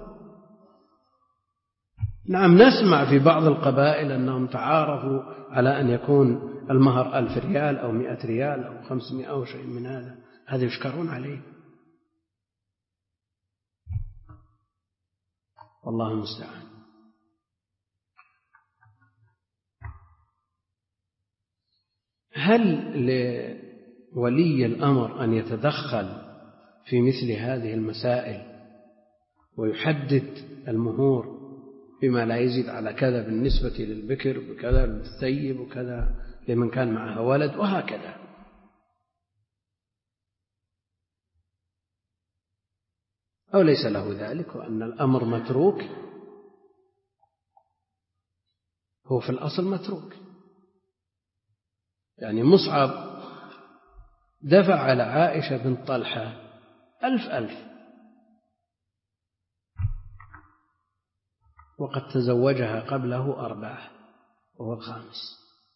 Speaker 1: نعم نسمع في بعض القبائل أنهم تعارفوا على أن يكون المهر ألف ريال أو مئة ريال أو خمسمائة أو شيء من هذا، هذا يشكرون عليه، والله المستعان. هل لولي الأمر أن يتدخل في مثل هذه المسائل ويحدد المهور بما لا يزيد على كذا بالنسبة للبكر وكذا للثيب وكذا لمن كان معها ولد وهكذا؟ أو ليس له ذلك وأن الأمر متروك؟ هو في الأصل متروك. يعني مصعب دفع على عائشة بنت طلحة ألف ألف وقد تزوجها قبله أربعة وهو الخامس،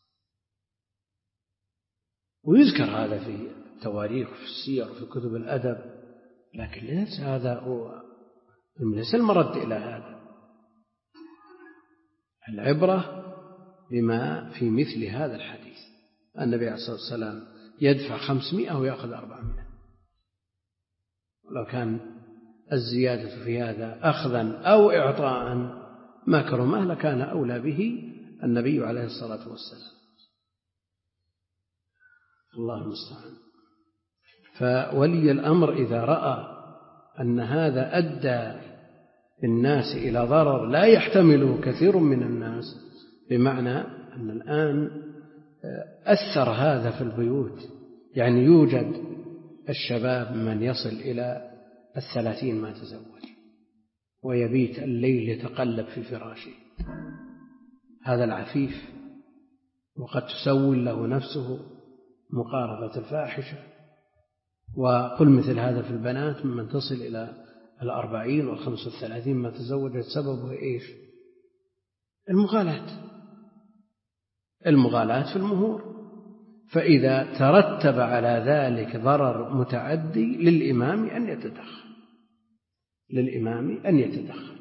Speaker 1: ويذكر هذا في التواريخ وفي السير وفي كتب الأدب، لكن ليس هذا هو ليس المرد إلى هذا. العبرة بما في مثل هذا الحديث. النبي عليه الصلاة والسلام يدفع خمسمائة ويأخذ أربعمائة، ولو كان الزيادة في هذا أخذا أو إعطاء ما كرمه لكان أولى به النبي عليه الصلاة والسلام. الله المستعان. فولي الأمر إذا رأى أن هذا أدى الناس إلى ضرر لا يحتمله كثير من الناس، بمعنى أن الآن أثر هذا في البيوت، يعني يوجد الشباب من يصل إلى الثلاثين ما تزوج ويبيت الليل يتقلب في فراشه، هذا العفيف، وقد تسول له نفسه مقاربة الفاحشة. وقل مثل هذا في البنات ممن تصل إلى الأربعين والخمس والثلاثين ما تزوجت سببه إيش؟ المغالاة، المغالاة في المهور. فإذا ترتب على ذلك ضرر متعدي للإمام أن يتدخل، للإمام أن يتدخل.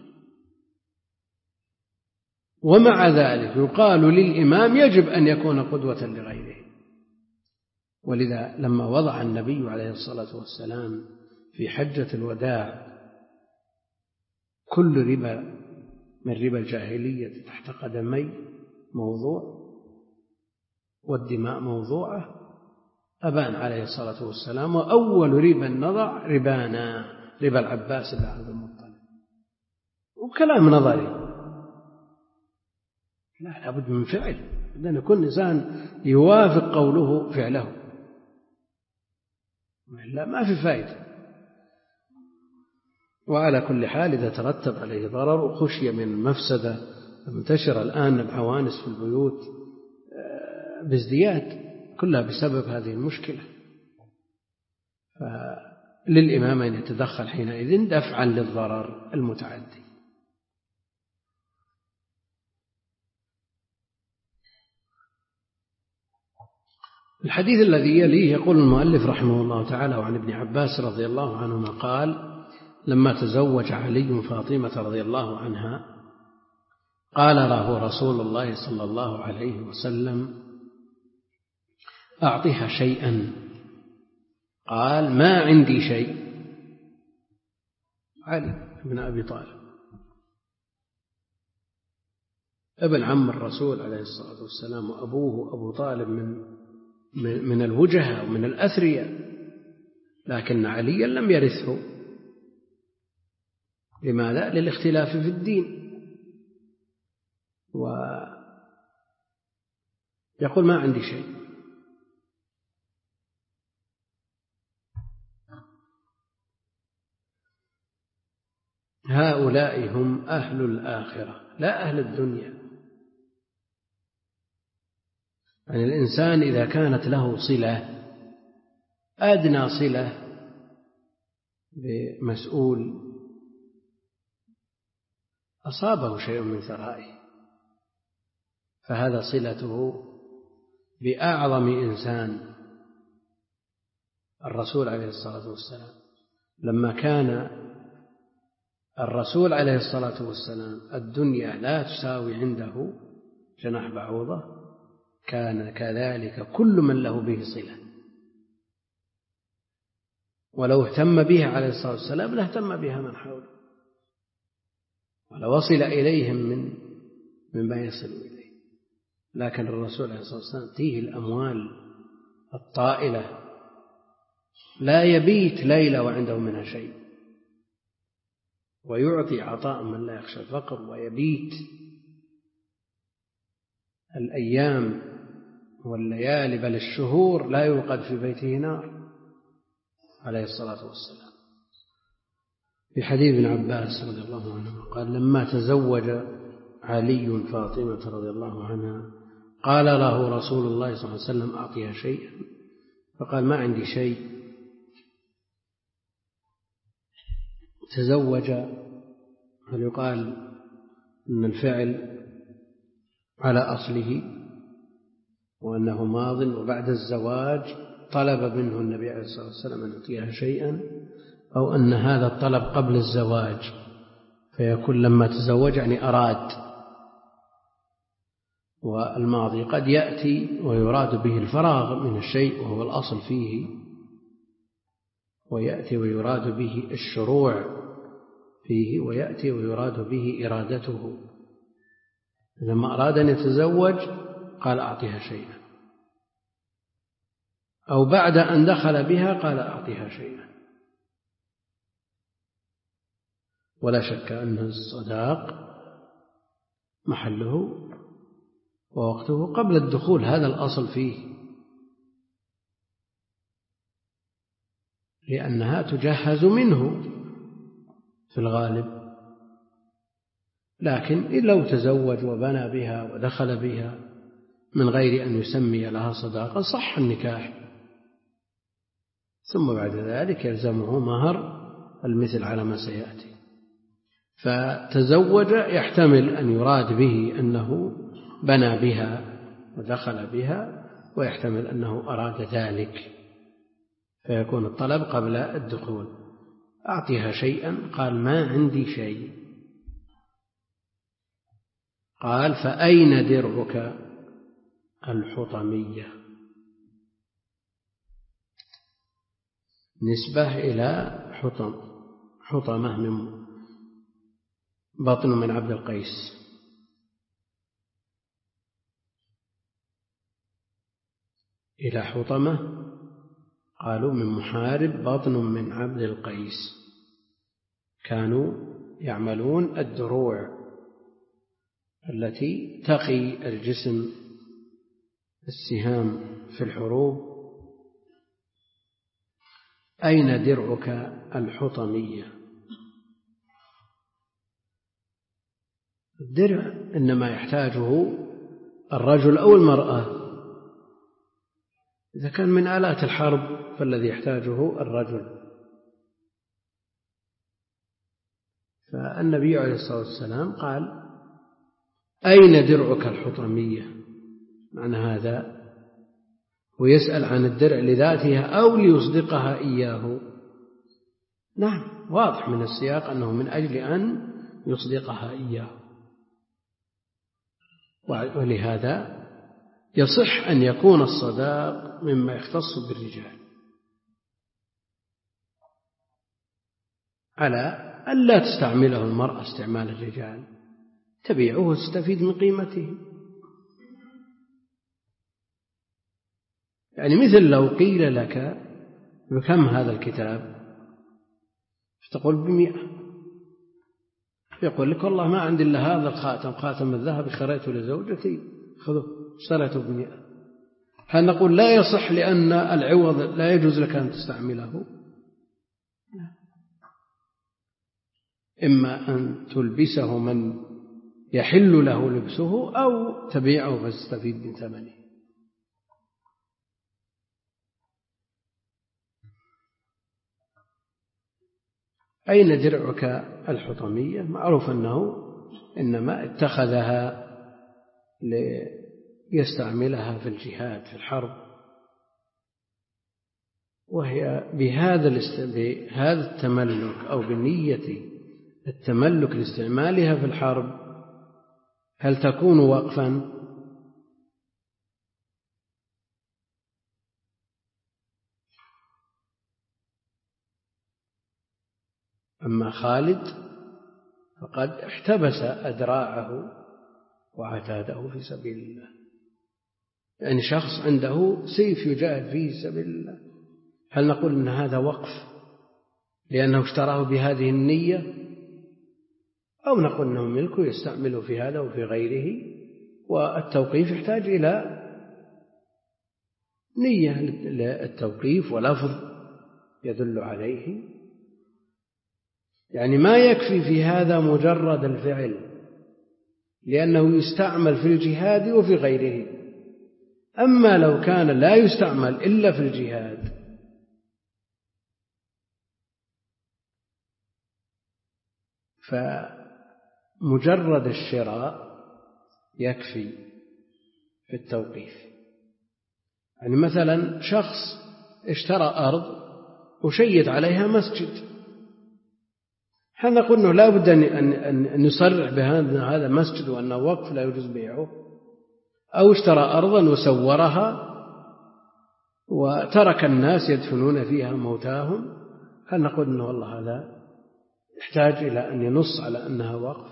Speaker 1: ومع ذلك يقال للإمام يجب أن يكون قدوة لغيره. ولذا لما وضع النبي عليه الصلاة والسلام في حجة الوداع كل ربا من ربا الجاهلية تحت قدمي موضوع والدماء موضوعة، أبان عليه الصلاة والسلام وأول ربا نضع ربانا ربا العباس بن عبد المطلب، وكلام نظري. لا، لابد من فعل، لأن يكون إنسان يوافق قوله فعله، لا ما في فائدة. وعلى كل حال إذا ترتب عليه ضرر وخشي من مفسدة منتشرة الآن العوانس في البيوت بازدياد كلها بسبب هذه المشكلة، فللإمام أن يتدخل حينئذ دفعا للضرر المتعدي. الحديث الذي يليه يقول المؤلف رحمه الله تعالى: وعن ابن عباس رضي الله عنهما قال: لما تزوج علي فاطمة رضي الله عنها قال له رسول الله صلى الله عليه وسلم: أعطها شيئا. قال: ما عندي شيء. علي بن أبي طالب ابن عم الرسول عليه الصلاة والسلام، وأبوه أبو طالب من من الوجهاء ومن الأثرياء، لكن عليا لم يرثه. لماذا؟ للاختلاف في الدين. ويقول: ما عندي شيء. هؤلاء هم أهل الآخرة لا أهل الدنيا. يعني الإنسان إذا كانت له صلة، أدنى صلة بمسؤول أصابه شيء من ثرائه، فهذا صلته بأعظم إنسان الرسول عليه الصلاة والسلام. لما كان الرسول عليه الصلاة والسلام الدنيا لا تساوي عنده جناح بعوضة، كان كذلك كل من له به صلة، ولو اهتم بها عليه الصلاة والسلام لاهتم بها من حوله، ولو وصل إليهم من مما يصل إليه. لكن الرسول عليه الصلاة والسلام تيه الأموال الطائلة، لا يبيت ليلة وعنده منها شيء، ويعطي عطاء من لا يخشى الفقر، ويبيت الأيام والليالي بل الشهور لا يوقد في بيته نار عليه الصلاة والسلام. في حديث ابن عباس رضي الله عنه قال: لما تزوج علي فاطمة رضي الله عنها قال له رسول الله صلى الله عليه وسلم: أعطيها شيئا، فقال: ما عندي شيء. تزوج، هل يقال أن الفعل على أصله وأنه ماض، وبعد الزواج طلب منه النبي عليه الصلاة والسلام أن يعطيها شيئا، أو أن هذا الطلب قبل الزواج فيكون لما تزوج يعني أراد. والماضي قد يأتي ويراد به الفراغ من الشيء وهو الأصل فيه، ويأتي ويراد به الشروع فيه، ويأتي ويراد به إرادته. لما أراد أن يتزوج قال: أعطيها شيئا، أو بعد أن دخل بها قال: أعطيها شيئا. ولا شك أن الصداق محله ووقته قبل الدخول، هذا الأصل فيه، لأنها تجهز منه في الغالب. لكن لو تزوج وبنى بها ودخل بها من غير أن يسمي لها صداقة صح النكاح، ثم بعد ذلك يلزمه مهر المثل على ما سيأتي. فتزوج يحتمل أن يراد به أنه بنى بها ودخل بها، ويحتمل أنه أراد ذلك، فيكون الطلب قبل الدخول. أعطيها شيئا، قال: ما عندي شيء. قال: فأين درعك الحطمية؟ نسبة إلى حطم، حطمة من بطن من عبد القيس. إلى حطمة قالوا من محارب بطن من عبد القيس، كانوا يعملون الدروع التي تقي الجسم السهام في الحروب. أين درعك الحطمية؟ الدرع إنما يحتاجه الرجل أو المرأة. إذا كان من آلات الحرب فالذي يحتاجه الرجل. فالنبي عليه الصلاة والسلام قال: أين درعك الحطمية؟ معنى هذا ويسأل عن الدرع لذاتها أو ليصدقها إياه. نعم، واضح من السياق أنه من أجل أن يصدقها إياه، ولهذا يصح أن يكون الصداق مما يختص بالرجال، على أن لا تستعمله المرأة استعمال الرجال، تبيعه وتستفيد من قيمته. يعني مثل لو قيل لك: بكم هذا الكتاب؟ فتقول: بمئة. يقول لك: والله ما عندي إلا هذا الخاتم، خاتم الذهب، اشتريته لزوجتي، خذه، اشتريته بمئة. هل نقول لا يصح لأن العوض لا يجوز لك أن تستعمله؟ إما أن تلبسه من يحل له لبسه، أو تبيعه فتستفيد من ثمنه. أين درعك الحطمية؟ معروف أنه إنما اتخذها ليستعملها في الجهاد في الحرب، وهي بهذا بهذا التملك أو بنية التملك لاستعمالها في الحرب هل تكون وقفا؟ أما خالد فقد احتبس أدراعه وعتاده في سبيل الله، يعني شخص عنده سيف يجاهد فيه في سبيل الله، هل نقول أن هذا وقف لأنه اشتراه بهذه النية، أو نقول أنه ملكه يستعمله في هذا وفي غيره؟ والتوقيف يحتاج إلى نية للتوقيف ولفظ يدل عليه، يعني ما يكفي في هذا مجرد الفعل لأنه يستعمل في الجهاد وفي غيره. أما لو كان لا يستعمل إلا في الجهاد فمجرد الشراء يكفي في التوقيف. يعني مثلا شخص اشترى أرض وشيد عليها مسجد، هل نقول أنه لا بد أن يصرح بهذا هذا مسجد وأنه وقف لا يجوز بيعه؟ أو اشترى أرضا وسورها وترك الناس يدفنون فيها موتاهم، هل نقول أنه والله هذا يحتاج إلى أن ينص على أنها وقف؟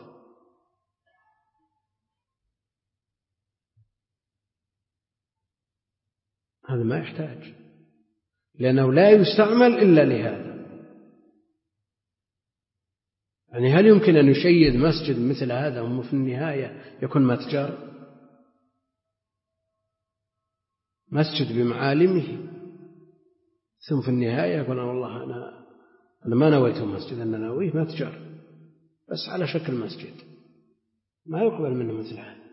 Speaker 1: هذا ما يحتاج، لأنه لا يستعمل إلا لهذا. يعني هل يمكن أن يشيد مسجد مثل هذا وفي النهاية يكون متجر؟ مسجد بمعالمه ثم في النهاية يقول والله أنا أنا ما نويته مسجد، أنا ناويه متجر بس على شكل مسجد، ما يقبل منه مثل هذا،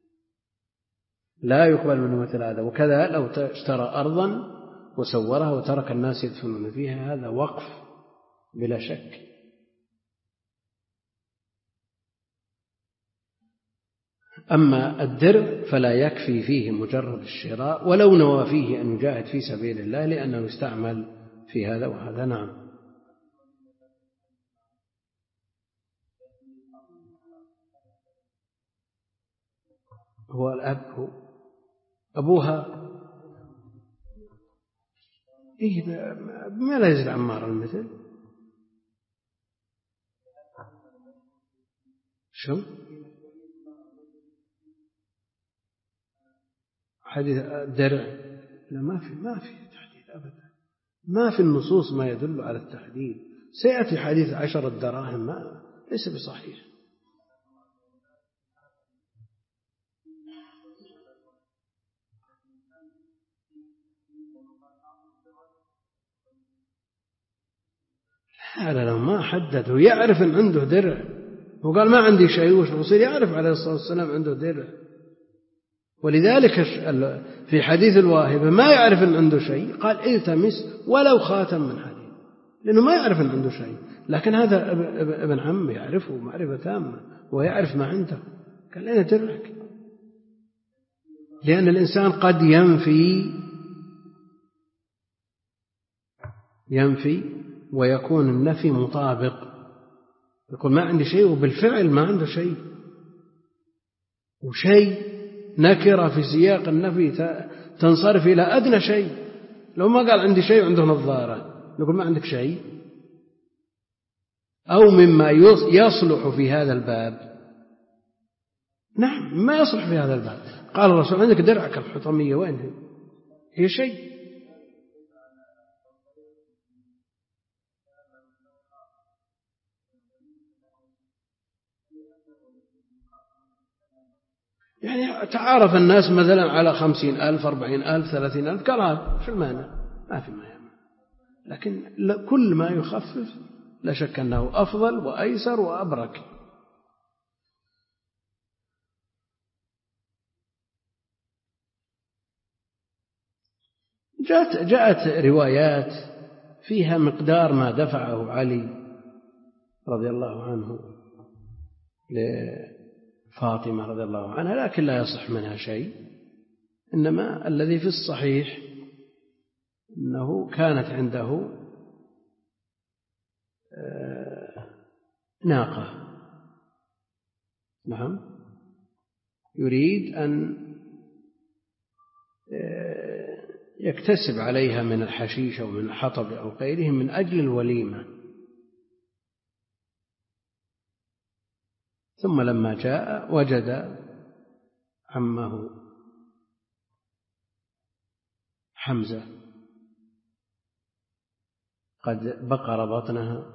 Speaker 1: لا يقبل منه مثل هذا. وكذا لو اشترى أرضا وسورها وترك الناس يدفنون فيها، هذا وقف بلا شك. أما الدرع فلا يكفي فيه مجرد الشراء ولو نوى فيه أن يجاهد في سبيل الله لأنه يستعمل في هذا وهذا. نعم. هو الأب هو أبوها إيه ما لا يزيد عمار المثل شو حديث الدرع؟ لا ما في ما في تحديد أبدا، ما في النصوص ما يدل على التحديد. سيأتي حديث عشر الدراهم ما ليس بصحيح. هذا لو ما حدد ويعرف أن عنده درع وقال ما عندي شيء، وش الرسول يعرف عليه الصلاة والسلام عنده درع. ولذلك في حديث الواهبة ما يعرف أن عنده شيء قال التمس ولو خاتم من حديد، لأنه ما يعرف أن عنده شيء، لكن هذا ابن عم يعرفه معرفة تامة ويعرف ما عنده، قال أين درعك؟ لأن الإنسان قد ينفي ينفي ويكون النفي مطابق، يقول ما عندي شيء وبالفعل ما عنده شيء، وشيء نكرة في سياق النفي تنصرف إلى أدنى شيء. لو ما قال عندي شيء عنده نظارة نقول ما عندك شيء. أو مما يصلح في هذا الباب، نعم ما يصلح في هذا الباب. قال الرسول عندك درعك الحطمية وين هي؟ هي شيء. يعني تعارف الناس مثلا على خمسين ألف أربعين ألف ثلاثين ألف قال هذا شو المانع؟ ما في ما يمنع، لكن كل ما يخفف لا شك أنه أفضل وأيسر وأبرك. جاءت, جاءت روايات فيها مقدار ما دفعه علي رضي الله عنه لفاطمة رضي الله عنها، لكن لا يصح منها شيء. إنما الذي في الصحيح أنه كانت عنده ناقة، نعم، يريد أن يكتسب عليها من الحشيش أو من الحطب أو غيره من أجل الوليمة. ثم لما جاء وجد عمه حمزة قد بقر بطنها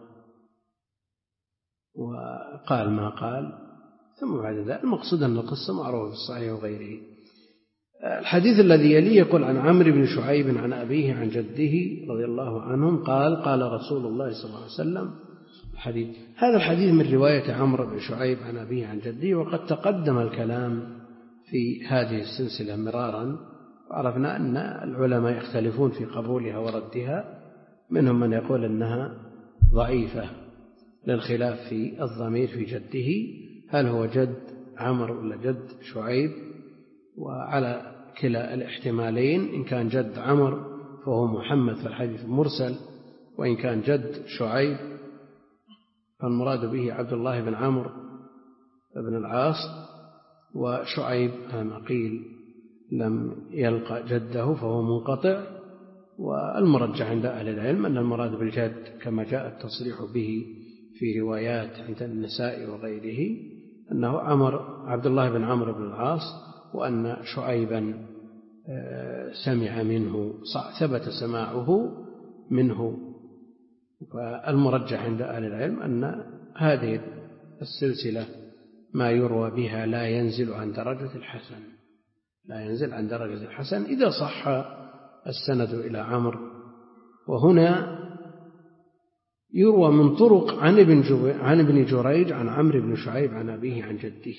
Speaker 1: وقال ما قال. ثم بعد ذلك المقصود أن القصة معروفة في الصحيح وغيره. الحديث الذي يليه يقول عن عمرو بن شعيب عن أبيه عن جده رضي الله عنهم قال قال رسول الله صلى الله عليه وسلم. الحديث هذا الحديث من رواية عمرو بن شعيب عن أبيه عن جده، وقد تقدم الكلام في هذه السلسلة مرارا، وعرفنا أن العلماء يختلفون في قبولها وردها، منهم من يقول أنها ضعيفة للخلاف في الضمير في جده، هل هو جد عمرو ولا جد شعيب؟ وعلى كلا الاحتمالين، إن كان جد عمرو فهو محمد فالحديث مرسل، وإن كان جد شعيب فالمراد به عبد الله بن عمرو بن العاص، وشعيب كما قيل لم يلقى جده فهو منقطع. والمرجح عند أهل العلم أن المراد بالجد كما جاء التصريح به في روايات عند النساء وغيره أنه عمر عبد الله بن عمرو بن العاص، وأن شعيبا سمع منه ثبت سماعه منه. فالمرجح عند أهل العلم أن هذه السلسلة ما يروى بها لا ينزل عن درجة الحسن، لا ينزل عن درجة الحسن إذا صح السند إلى عمرو. وهنا يروى من طرق عن ابن عن ابن جريج عن عمرو بن شعيب عن أبيه عن جده،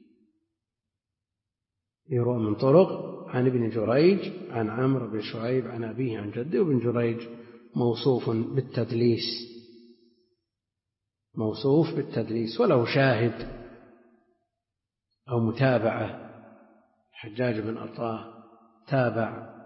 Speaker 1: يروى من طرق عن ابن جريج عن عمرو بن شعيب عن أبيه عن جده. وابن جريج موصوف بالتدليس، موصوف بالتدليس، ولو شاهد أو متابعة. حجاج بن أرطاه تابع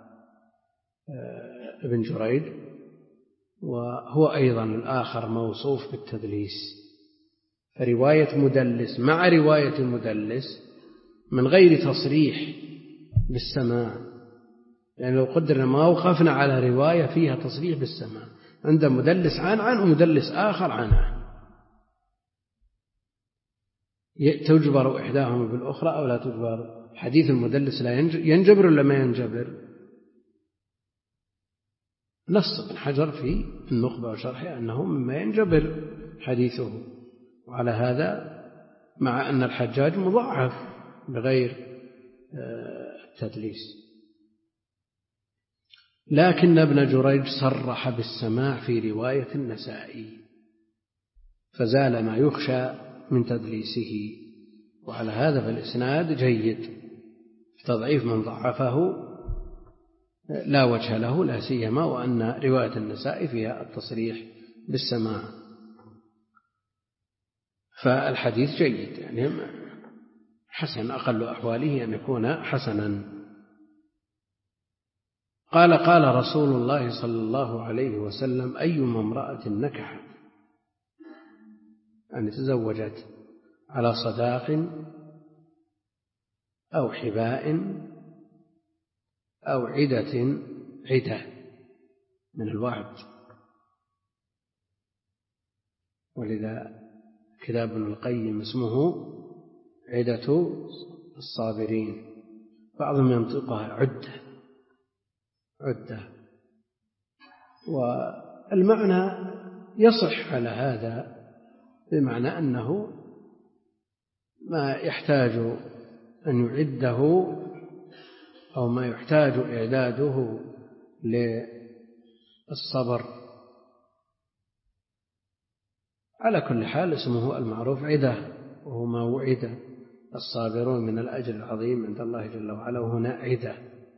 Speaker 1: ابن جريج، وهو أيضا الآخر موصوف بالتدليس. فرواية مدلس مع رواية المدلس من غير تصريح بالسماع، يعني لو قدرنا ما وقفنا على رواية فيها تصريح بالسماع، عند مدلس عن عن ومدلس آخر عن عن، تجبر إحداهما بالأخرى أو لا تجبر؟ حديث المدلس لا ينجبر ولا ما ينجبر؟ نص ابن حجر في النخبة وشرحه أنه مما ينجبر حديثه. وعلى هذا مع أن الحجاج مضاعف بغير التدليس، لكن ابن جريج صرح بالسماع في رواية النسائي، فزال ما يخشى من تدليسه. وعلى هذا فالإسناد جيد، تضعيف من ضعفه لا وجه له، لا سيما وأن رواية النسائي فيها التصريح بالسماع. فالحديث جيد، يعني حسن، أقل أحواله أن يكون حسنا. قال قال رسول الله صلى الله عليه وسلم أيما امرأة نكحت أن تزوجت على صداق أو حباء أو عدة، عدة من الوعد، ولذا كتاب ابن القيم اسمه عدة الصابرين، بعضهم ينطقها عدة عدة. والمعنى يصح على هذا، بمعنى أنه ما يحتاج أن يعده أو ما يحتاج إعداده للصبر. على كل حال اسمه المعروف عدة، وهو ما وعد الصابرون من الأجر العظيم عند الله جل وعلا. وهنا عدة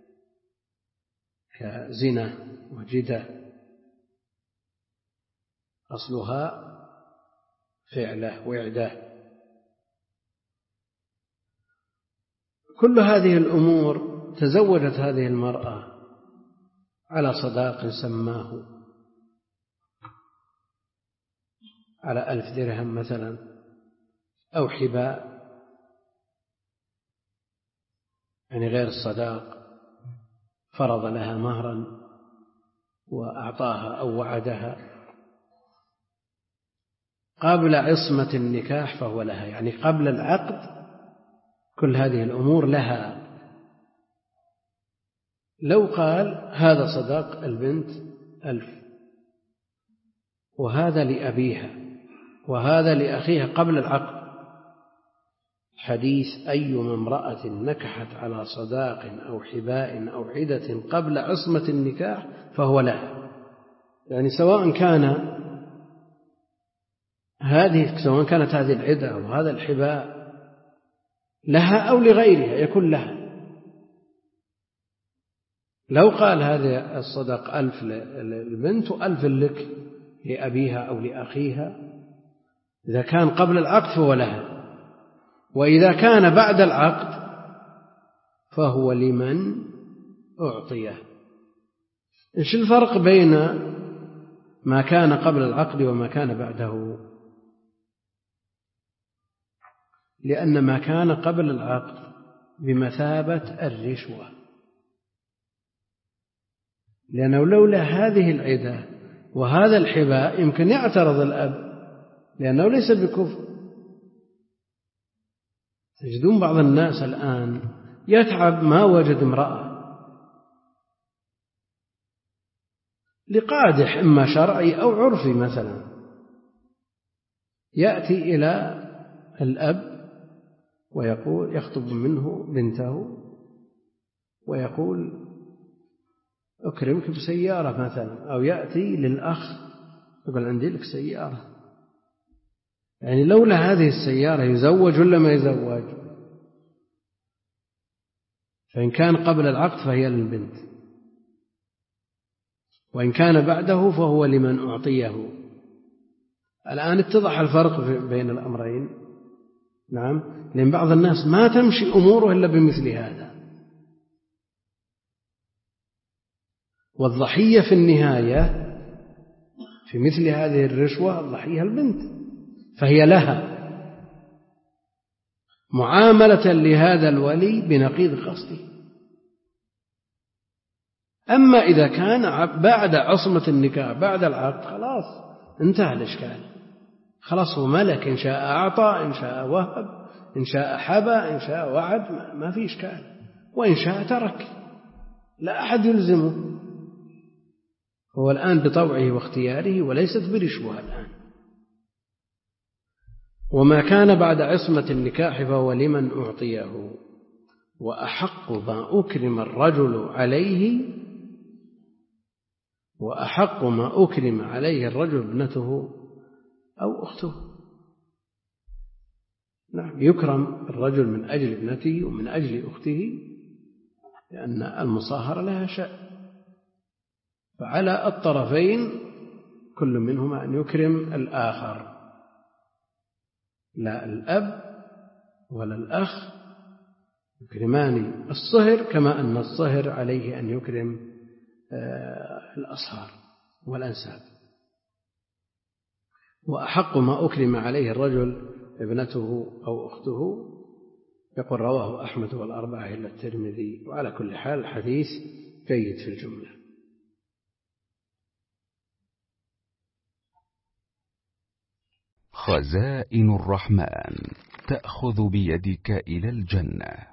Speaker 1: كزنا وجدة، أصلها فعله وعده. كل هذه الأمور تزوجت هذه المرأة على صداق سماه، على ألف درهم مثلا أو حباء، يعني غير الصداق، فرض لها مهرا وأعطاها أو وعدها قبل عصمة النكاح فهو لها، يعني قبل العقد كل هذه الأمور لها. لو قال هذا صداق البنت ألف وهذا لأبيها وهذا لأخيها قبل العقد، حديث أيما امرأة نكحت على صداق أو حباء أو عدة قبل عصمة النكاح فهو لها، يعني سواء كان هذه سواء كانت هذه العدة أو هذا الحباء لها أو لغيرها يكون لها. لو قال هذا الصداق ألف للبنت وألف لك لأبيها أو لأخيها، إذا كان قبل العقد فهو لها، وإذا كان بعد العقد فهو لمن أعطيه. إيش الفرق بين ما كان قبل العقد وما كان بعده؟ لأن ما كان قبل العقد بمثابة الرشوة، لأنه لولا هذه العدة وهذا الحباء يمكن يعترض الأب لأنه ليس بكفر. تجدون بعض الناس الآن يتعب ما وجد امرأة لقادح إما شرعي أو عرفي مثلا، يأتي إلى الأب ويقول يخطب منه بنته ويقول أكرمك بسيارة مثلا، أو يأتي للأخ يقول عندي لك سيارة، يعني لولا هذه السيارة يزوج ولا ما يزوج؟ فإن كان قبل العقد فهي للبنت، وإن كان بعده فهو لمن أعطيه. الآن اتضح الفرق بين الأمرين. نعم، لأن بعض الناس ما تمشي أموره إلا بمثل هذا، والضحية في النهاية في مثل هذه الرشوة الضحية البنت، فهي لها معاملة لهذا الولي بنقيض قصده. أما إذا كان بعد عصمة النكاح بعد العقد خلاص انتهى الإشكال، خلاص هو ملك، إن شاء أعطى إن شاء وهب إن شاء حبى إن شاء وعد، ما في إشكال، وإن شاء ترك، لا أحد يلزمه، هو الآن بطوعه واختياره وليست برشوة الآن. وما كان بعد عصمة النكاح فهو لمن أعطيه، وأحق ما أكرم الرجل عليه وأحق ما أكرم عليه الرجل ابنته أو أخته. نعم، يكرم الرجل من أجل ابنته ومن أجل أخته، لأن المصاهرة لها شأن، فعلى الطرفين كل منهما أن يكرم الآخر، لا الأب ولا الأخ يكرمان الصهر كما أن الصهر عليه أن يكرم الأصهار والأنساب. وأحق ما أكرم عليه الرجل ابنته أو أخته، يقول رواه أحمد والأربعة إلا الترمذي. وعلى كل حال الحديث جيد في الجملة.
Speaker 3: خزائن الرحمن تأخذ بيدك إلى الجنة.